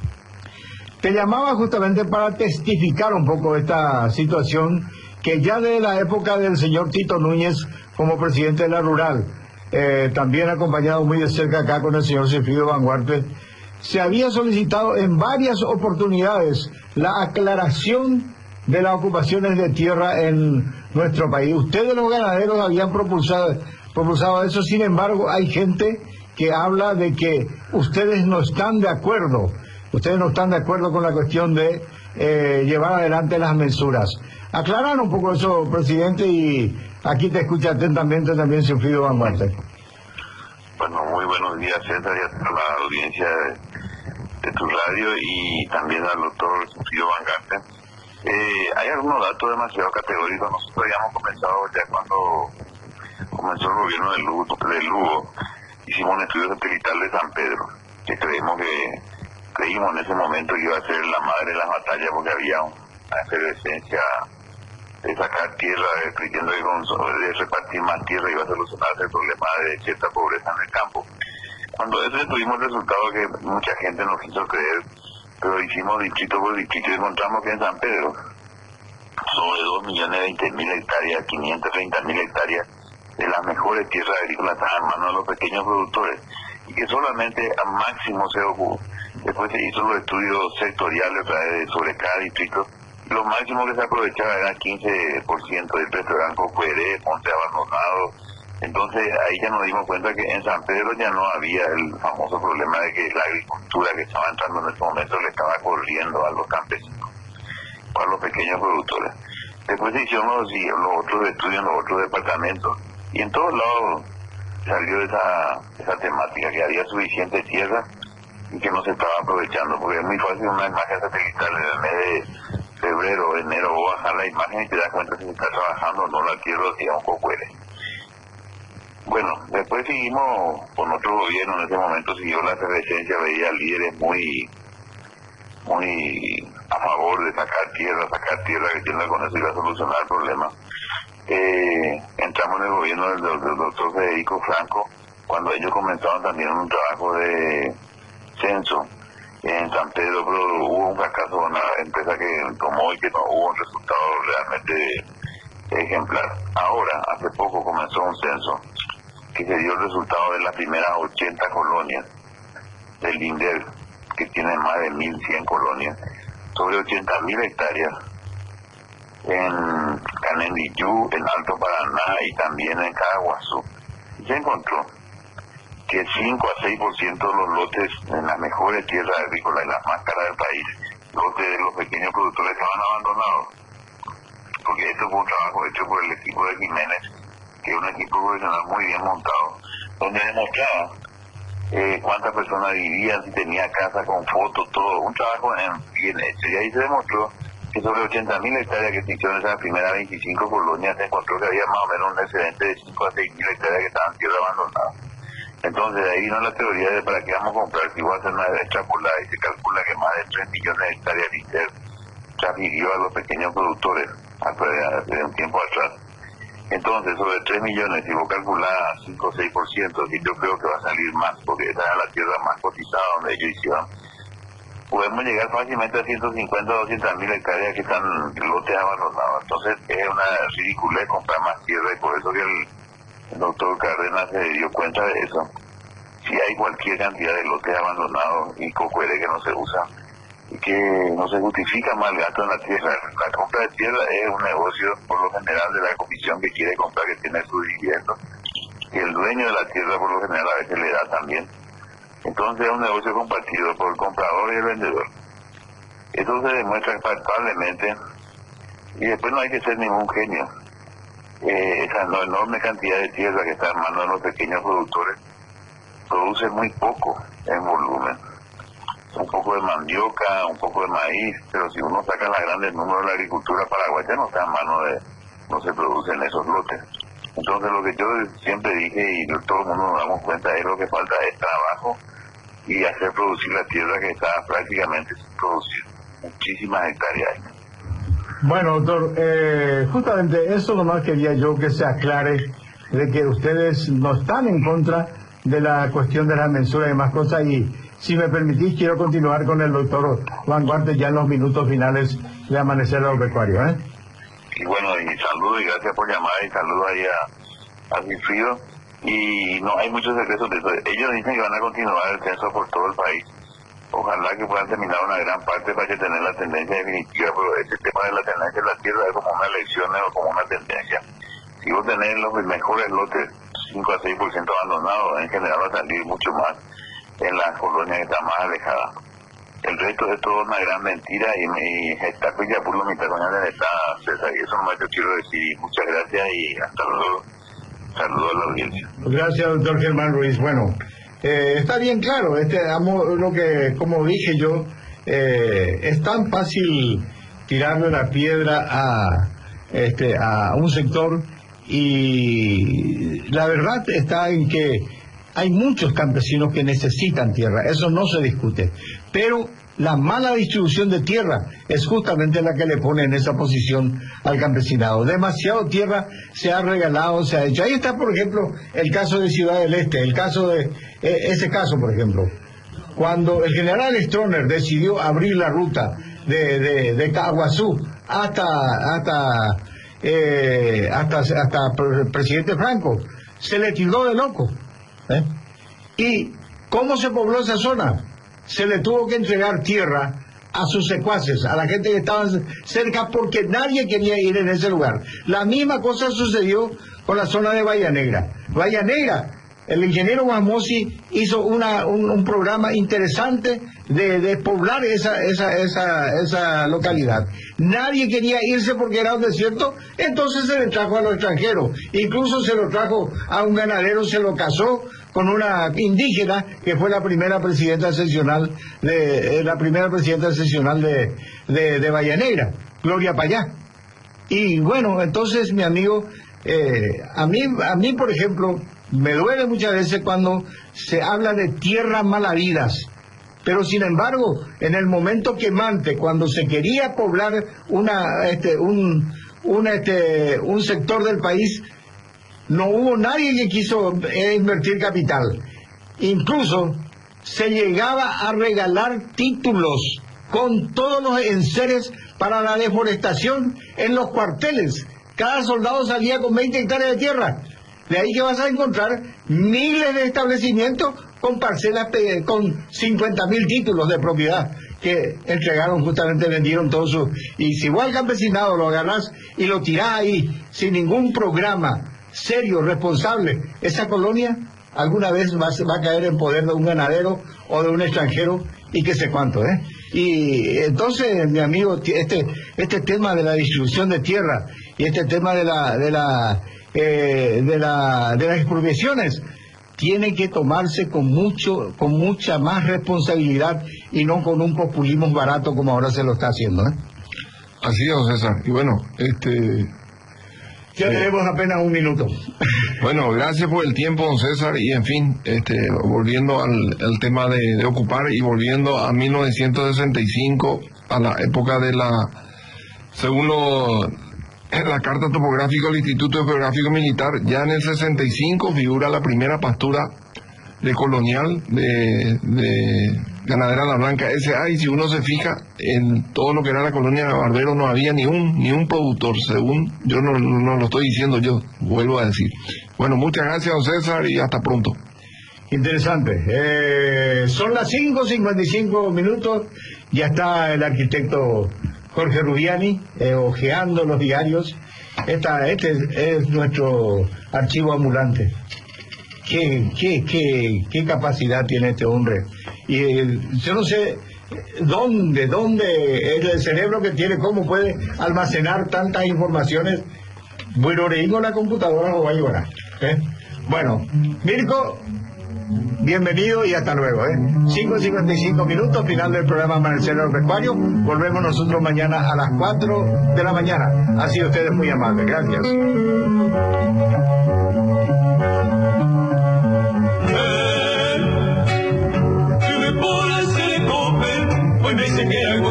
te llamaba justamente para testificar un poco esta situación que ya de la época del señor Tito Núñez como presidente de la Rural, también acompañado muy de cerca acá con el señor Sigfrido Vanguarte, se había solicitado en varias oportunidades la aclaración de las ocupaciones de tierra en nuestro país. Ustedes los ganaderos habían propulsado eso, sin embargo hay gente que habla de que ustedes no están de acuerdo. Ustedes no están de acuerdo con la cuestión de llevar adelante las mensuras. Aclarar un poco eso, presidente, y aquí te escucha atentamente también Sigfrido Vanguarte. Bueno, muy buenos días, César, y a la audiencia de tu radio y también al doctor Sigfrido Vanguarte. Hay algunos datos demasiado categóricos. Nosotros habíamos comenzado ya cuando comenzó el gobierno de Lugo, hicimos un estudio satelital de San Pedro, que creímos en ese momento que iba a ser la madre de las batallas, porque había una efervescencia de sacar tierra, creyendo que de repartir más tierra iba a solucionarse el problema de cierta pobreza en el campo. Cuando eso tuvimos el resultado que mucha gente nos quiso creer, pero hicimos distrito por distrito y encontramos que en San Pedro, sobre 2.020.000 hectáreas, 530.000 hectáreas de las mejores tierras agrícolas están en manos de los pequeños productores, y que solamente a máximo se ocupó. Después se hizo los estudios sectoriales sobre cada distrito, y lo máximo que se aprovechaba era 15% del resto, eran Cocueré, Monte Abandonado. Entonces ahí ya nos dimos cuenta que en San Pedro ya no había el famoso problema de que la agricultura que estaba entrando en este momento le estaba corriendo a los campesinos, a los pequeños productores. Después se hicieron los otros estudios en los otros departamentos, y en todos lados salió esa temática, que había suficiente tierra y que no se estaba aprovechando, porque es muy fácil una imagen satelital en el mes de febrero, enero, o bajar la imagen y te das cuenta si se está trabajando o no la tierra, si un poco eres. Bueno, después seguimos con otro gobierno, en ese momento siguió la efervescencia, veía líderes muy a favor de sacar tierra, creyendo con eso iba a solucionar el problema. Entramos en el gobierno del doctor Federico Franco, cuando ellos comenzaron también un trabajo de censo en San Pedro, pero hubo un fracaso con la empresa que tomó y que no hubo un resultado realmente ejemplar. Ahora, hace poco comenzó un censo que se dio el resultado de las primeras 80 colonias, del INDER, que tiene más de 1.100 colonias, sobre 80.000 hectáreas en Canendiyú, en Alto Paraná y también en Caguazú. Y se encontró que 5 a 6% de los lotes en las mejores tierras agrícolas y las más caras del país, lotes de los pequeños productores, estaban abandonados. Porque esto fue un trabajo hecho por el equipo de Jiménez, que es un equipo profesional muy bien montado, donde demostraba cuántas personas vivían, si tenía casa con fotos, todo, un trabajo bien hecho. Y ahí se demostró que sobre 80.000 hectáreas que se hicieron en esas primeras 25 colonias, se encontró que había más o menos un excedente de 5 a 6.000 hectáreas que estaban tierra abandonada. Entonces de ahí vino la teoría de para qué vamos a comprar, si voy a hacer una extrapolada, y se calcula que más de 3 millones de hectáreas de INDER transfirió a los pequeños productores hace un tiempo atrás. Entonces, sobre 3 millones, si vos calculás 5 o 6%, sí, yo creo que va a salir más, porque esa es la tierra más cotizada donde ellos hicieron. Podemos llegar fácilmente a 150 o 200.000 hectáreas que están lotes abandonados. Entonces, es una ridiculez comprar más tierra, y por eso que el doctor Cárdenas se dio cuenta de eso. Si hay cualquier cantidad de lotes abandonados y cocuere que no se usan, y que no se justifica más el gasto en la tierra. La compra de tierra es un negocio, por lo general, de la comisión que quiere comprar, que tiene su dividendo, y el dueño de la tierra, por lo general, a veces le da también. Entonces es un negocio compartido por el comprador y el vendedor. Eso se demuestra palpablemente, y después no hay que ser ningún genio. Esa enorme cantidad de tierra que está en manos de los pequeños productores produce muy poco en volumen. Un poco de mandioca, un poco de maíz, pero si uno saca los grandes números de la agricultura paraguaya, no está en manos no se producen esos lotes. Entonces lo que yo siempre dije, y todo el mundo nos damos cuenta, es lo que falta es trabajo y hacer producir la tierra que está prácticamente sin producir, muchísimas hectáreas. Bueno, doctor, justamente eso nomás quería yo que se aclare, de que ustedes no están en contra de la cuestión de la mensura y demás cosas, y si me permitís, quiero continuar con el doctor Vanguarte ya en los minutos finales de Amanecer Agropecuario. Y bueno, y saludos y gracias por llamar, y saludos ahí a Wilfrido. Y no hay muchos secretos de eso. Ellos dicen que van a continuar el censo por todo el país. Ojalá que puedan terminar una gran parte para que tener la tendencia definitiva, pero este tema de la tendencia de la tierra es como una elección o como una tendencia. Si vos tenés los mejores lotes, 5 a 6% abandonados, en general va a salir mucho más en las colonias que están más alejadas. El resto es toda una gran mentira, y está ya por la mitad con la César, y eso nomás yo quiero decir. Muchas gracias y hasta luego. Saludos a la audiencia. Gracias, doctor Germán Ruiz. Bueno, está bien claro, lo que, como dije yo, es tan fácil tirarle la piedra a un sector, y la verdad está en que hay muchos campesinos que necesitan tierra, eso no se discute, pero la mala distribución de tierra es justamente la que le pone en esa posición al campesinado. Demasiado tierra se ha regalado, se ha hecho. Ahí está, por ejemplo, el caso de Ciudad del Este, ese caso, por ejemplo, cuando el general Stroessner decidió abrir la ruta de Caguazú hasta el presidente Franco, se le tildó de loco. ¿Y cómo se pobló esa zona? Se le tuvo que entregar tierra a sus secuaces, a la gente que estaba cerca, porque nadie quería ir en ese lugar. La misma cosa sucedió con la zona de Bahía Negra. Bahía Negra, el ingeniero Guamosi hizo un programa interesante de poblar esa localidad. Nadie quería irse porque era un desierto, entonces se le trajo a los extranjeros. Incluso se lo trajo a un ganadero, se lo casó con una indígena que fue la primera presidenta seccional de Bahía Negra, Gloria Payá. Y bueno, entonces mi amigo, a mí por ejemplo, me duele muchas veces cuando se habla de tierras malavidas, pero sin embargo, en el momento quemante, cuando se quería poblar un sector del país, no hubo nadie que quiso invertir capital. Incluso se llegaba a regalar títulos con todos los enseres para la deforestación en los cuarteles. Cada soldado salía con 20 hectáreas de tierra. De ahí que vas a encontrar miles de establecimientos con parcelas con 50.000 títulos de propiedad que entregaron, justamente vendieron todos sus... Y si vos al campesinado lo agarrás y lo tirás ahí sin ningún programa serio, responsable, esa colonia alguna vez va a caer en poder de un ganadero o de un extranjero y qué sé cuánto, ¿eh? Y entonces, mi amigo, este tema de la distribución de tierra y este tema de las expropiaciones tiene que tomarse con mucha más responsabilidad y no con un populismo barato como ahora se lo está haciendo, ¿eh? Así es, don César. Y bueno, ya tenemos apenas un minuto. Bueno, gracias por el tiempo, don César, y en fin, volviendo al tema de ocupar y volviendo a 1965, a la época de según la carta topográfica del Instituto Geográfico Militar, ya en el 65 figura la primera pastura de colonial de Ganadera La Blanca S.A. y si uno se fija en todo lo que era la colonia de Barbero no había ni un productor, según yo no lo estoy diciendo yo, vuelvo a decir. Bueno, muchas gracias, don César, y hasta pronto. Interesante. Son las 5:55 minutos, ya está el arquitecto Jorge Rubiani hojeando los diarios. Este es nuestro archivo ambulante. ¿Qué capacidad tiene este hombre? Y yo no sé dónde el cerebro que tiene, cómo puede almacenar tantas informaciones. Bueno, reímos la computadora lo va a llevar. Bueno, Mirko, bienvenido y hasta luego. 5:55 minutos, final del programa Amanecer Agropecuario. Volvemos nosotros mañana a las 4 de la mañana. Han sido ustedes muy amables. Gracias. Hoy me dice que algo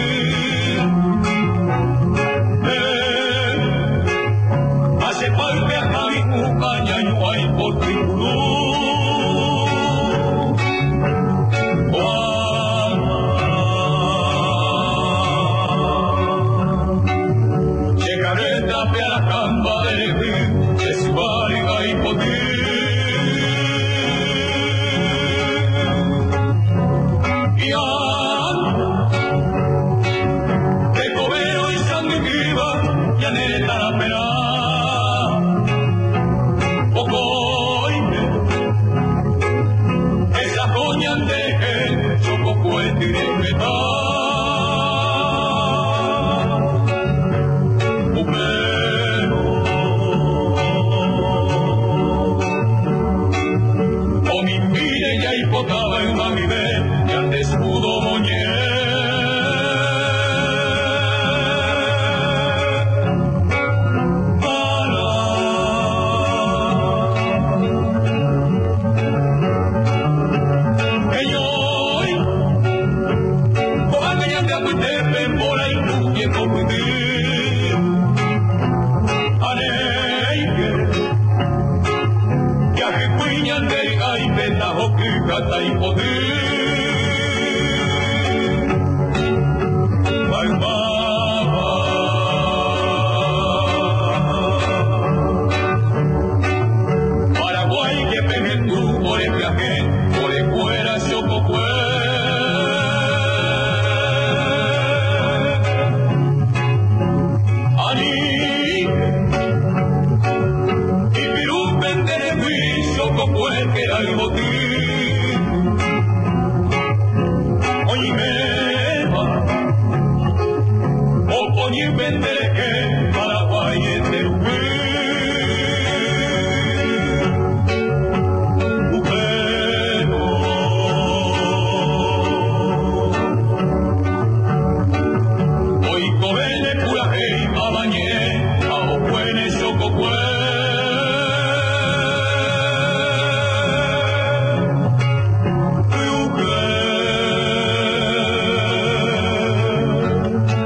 hace falta a mi compañía y no hay por tribuno. Llegaré tape a la camba de su barriga y poder. Oye,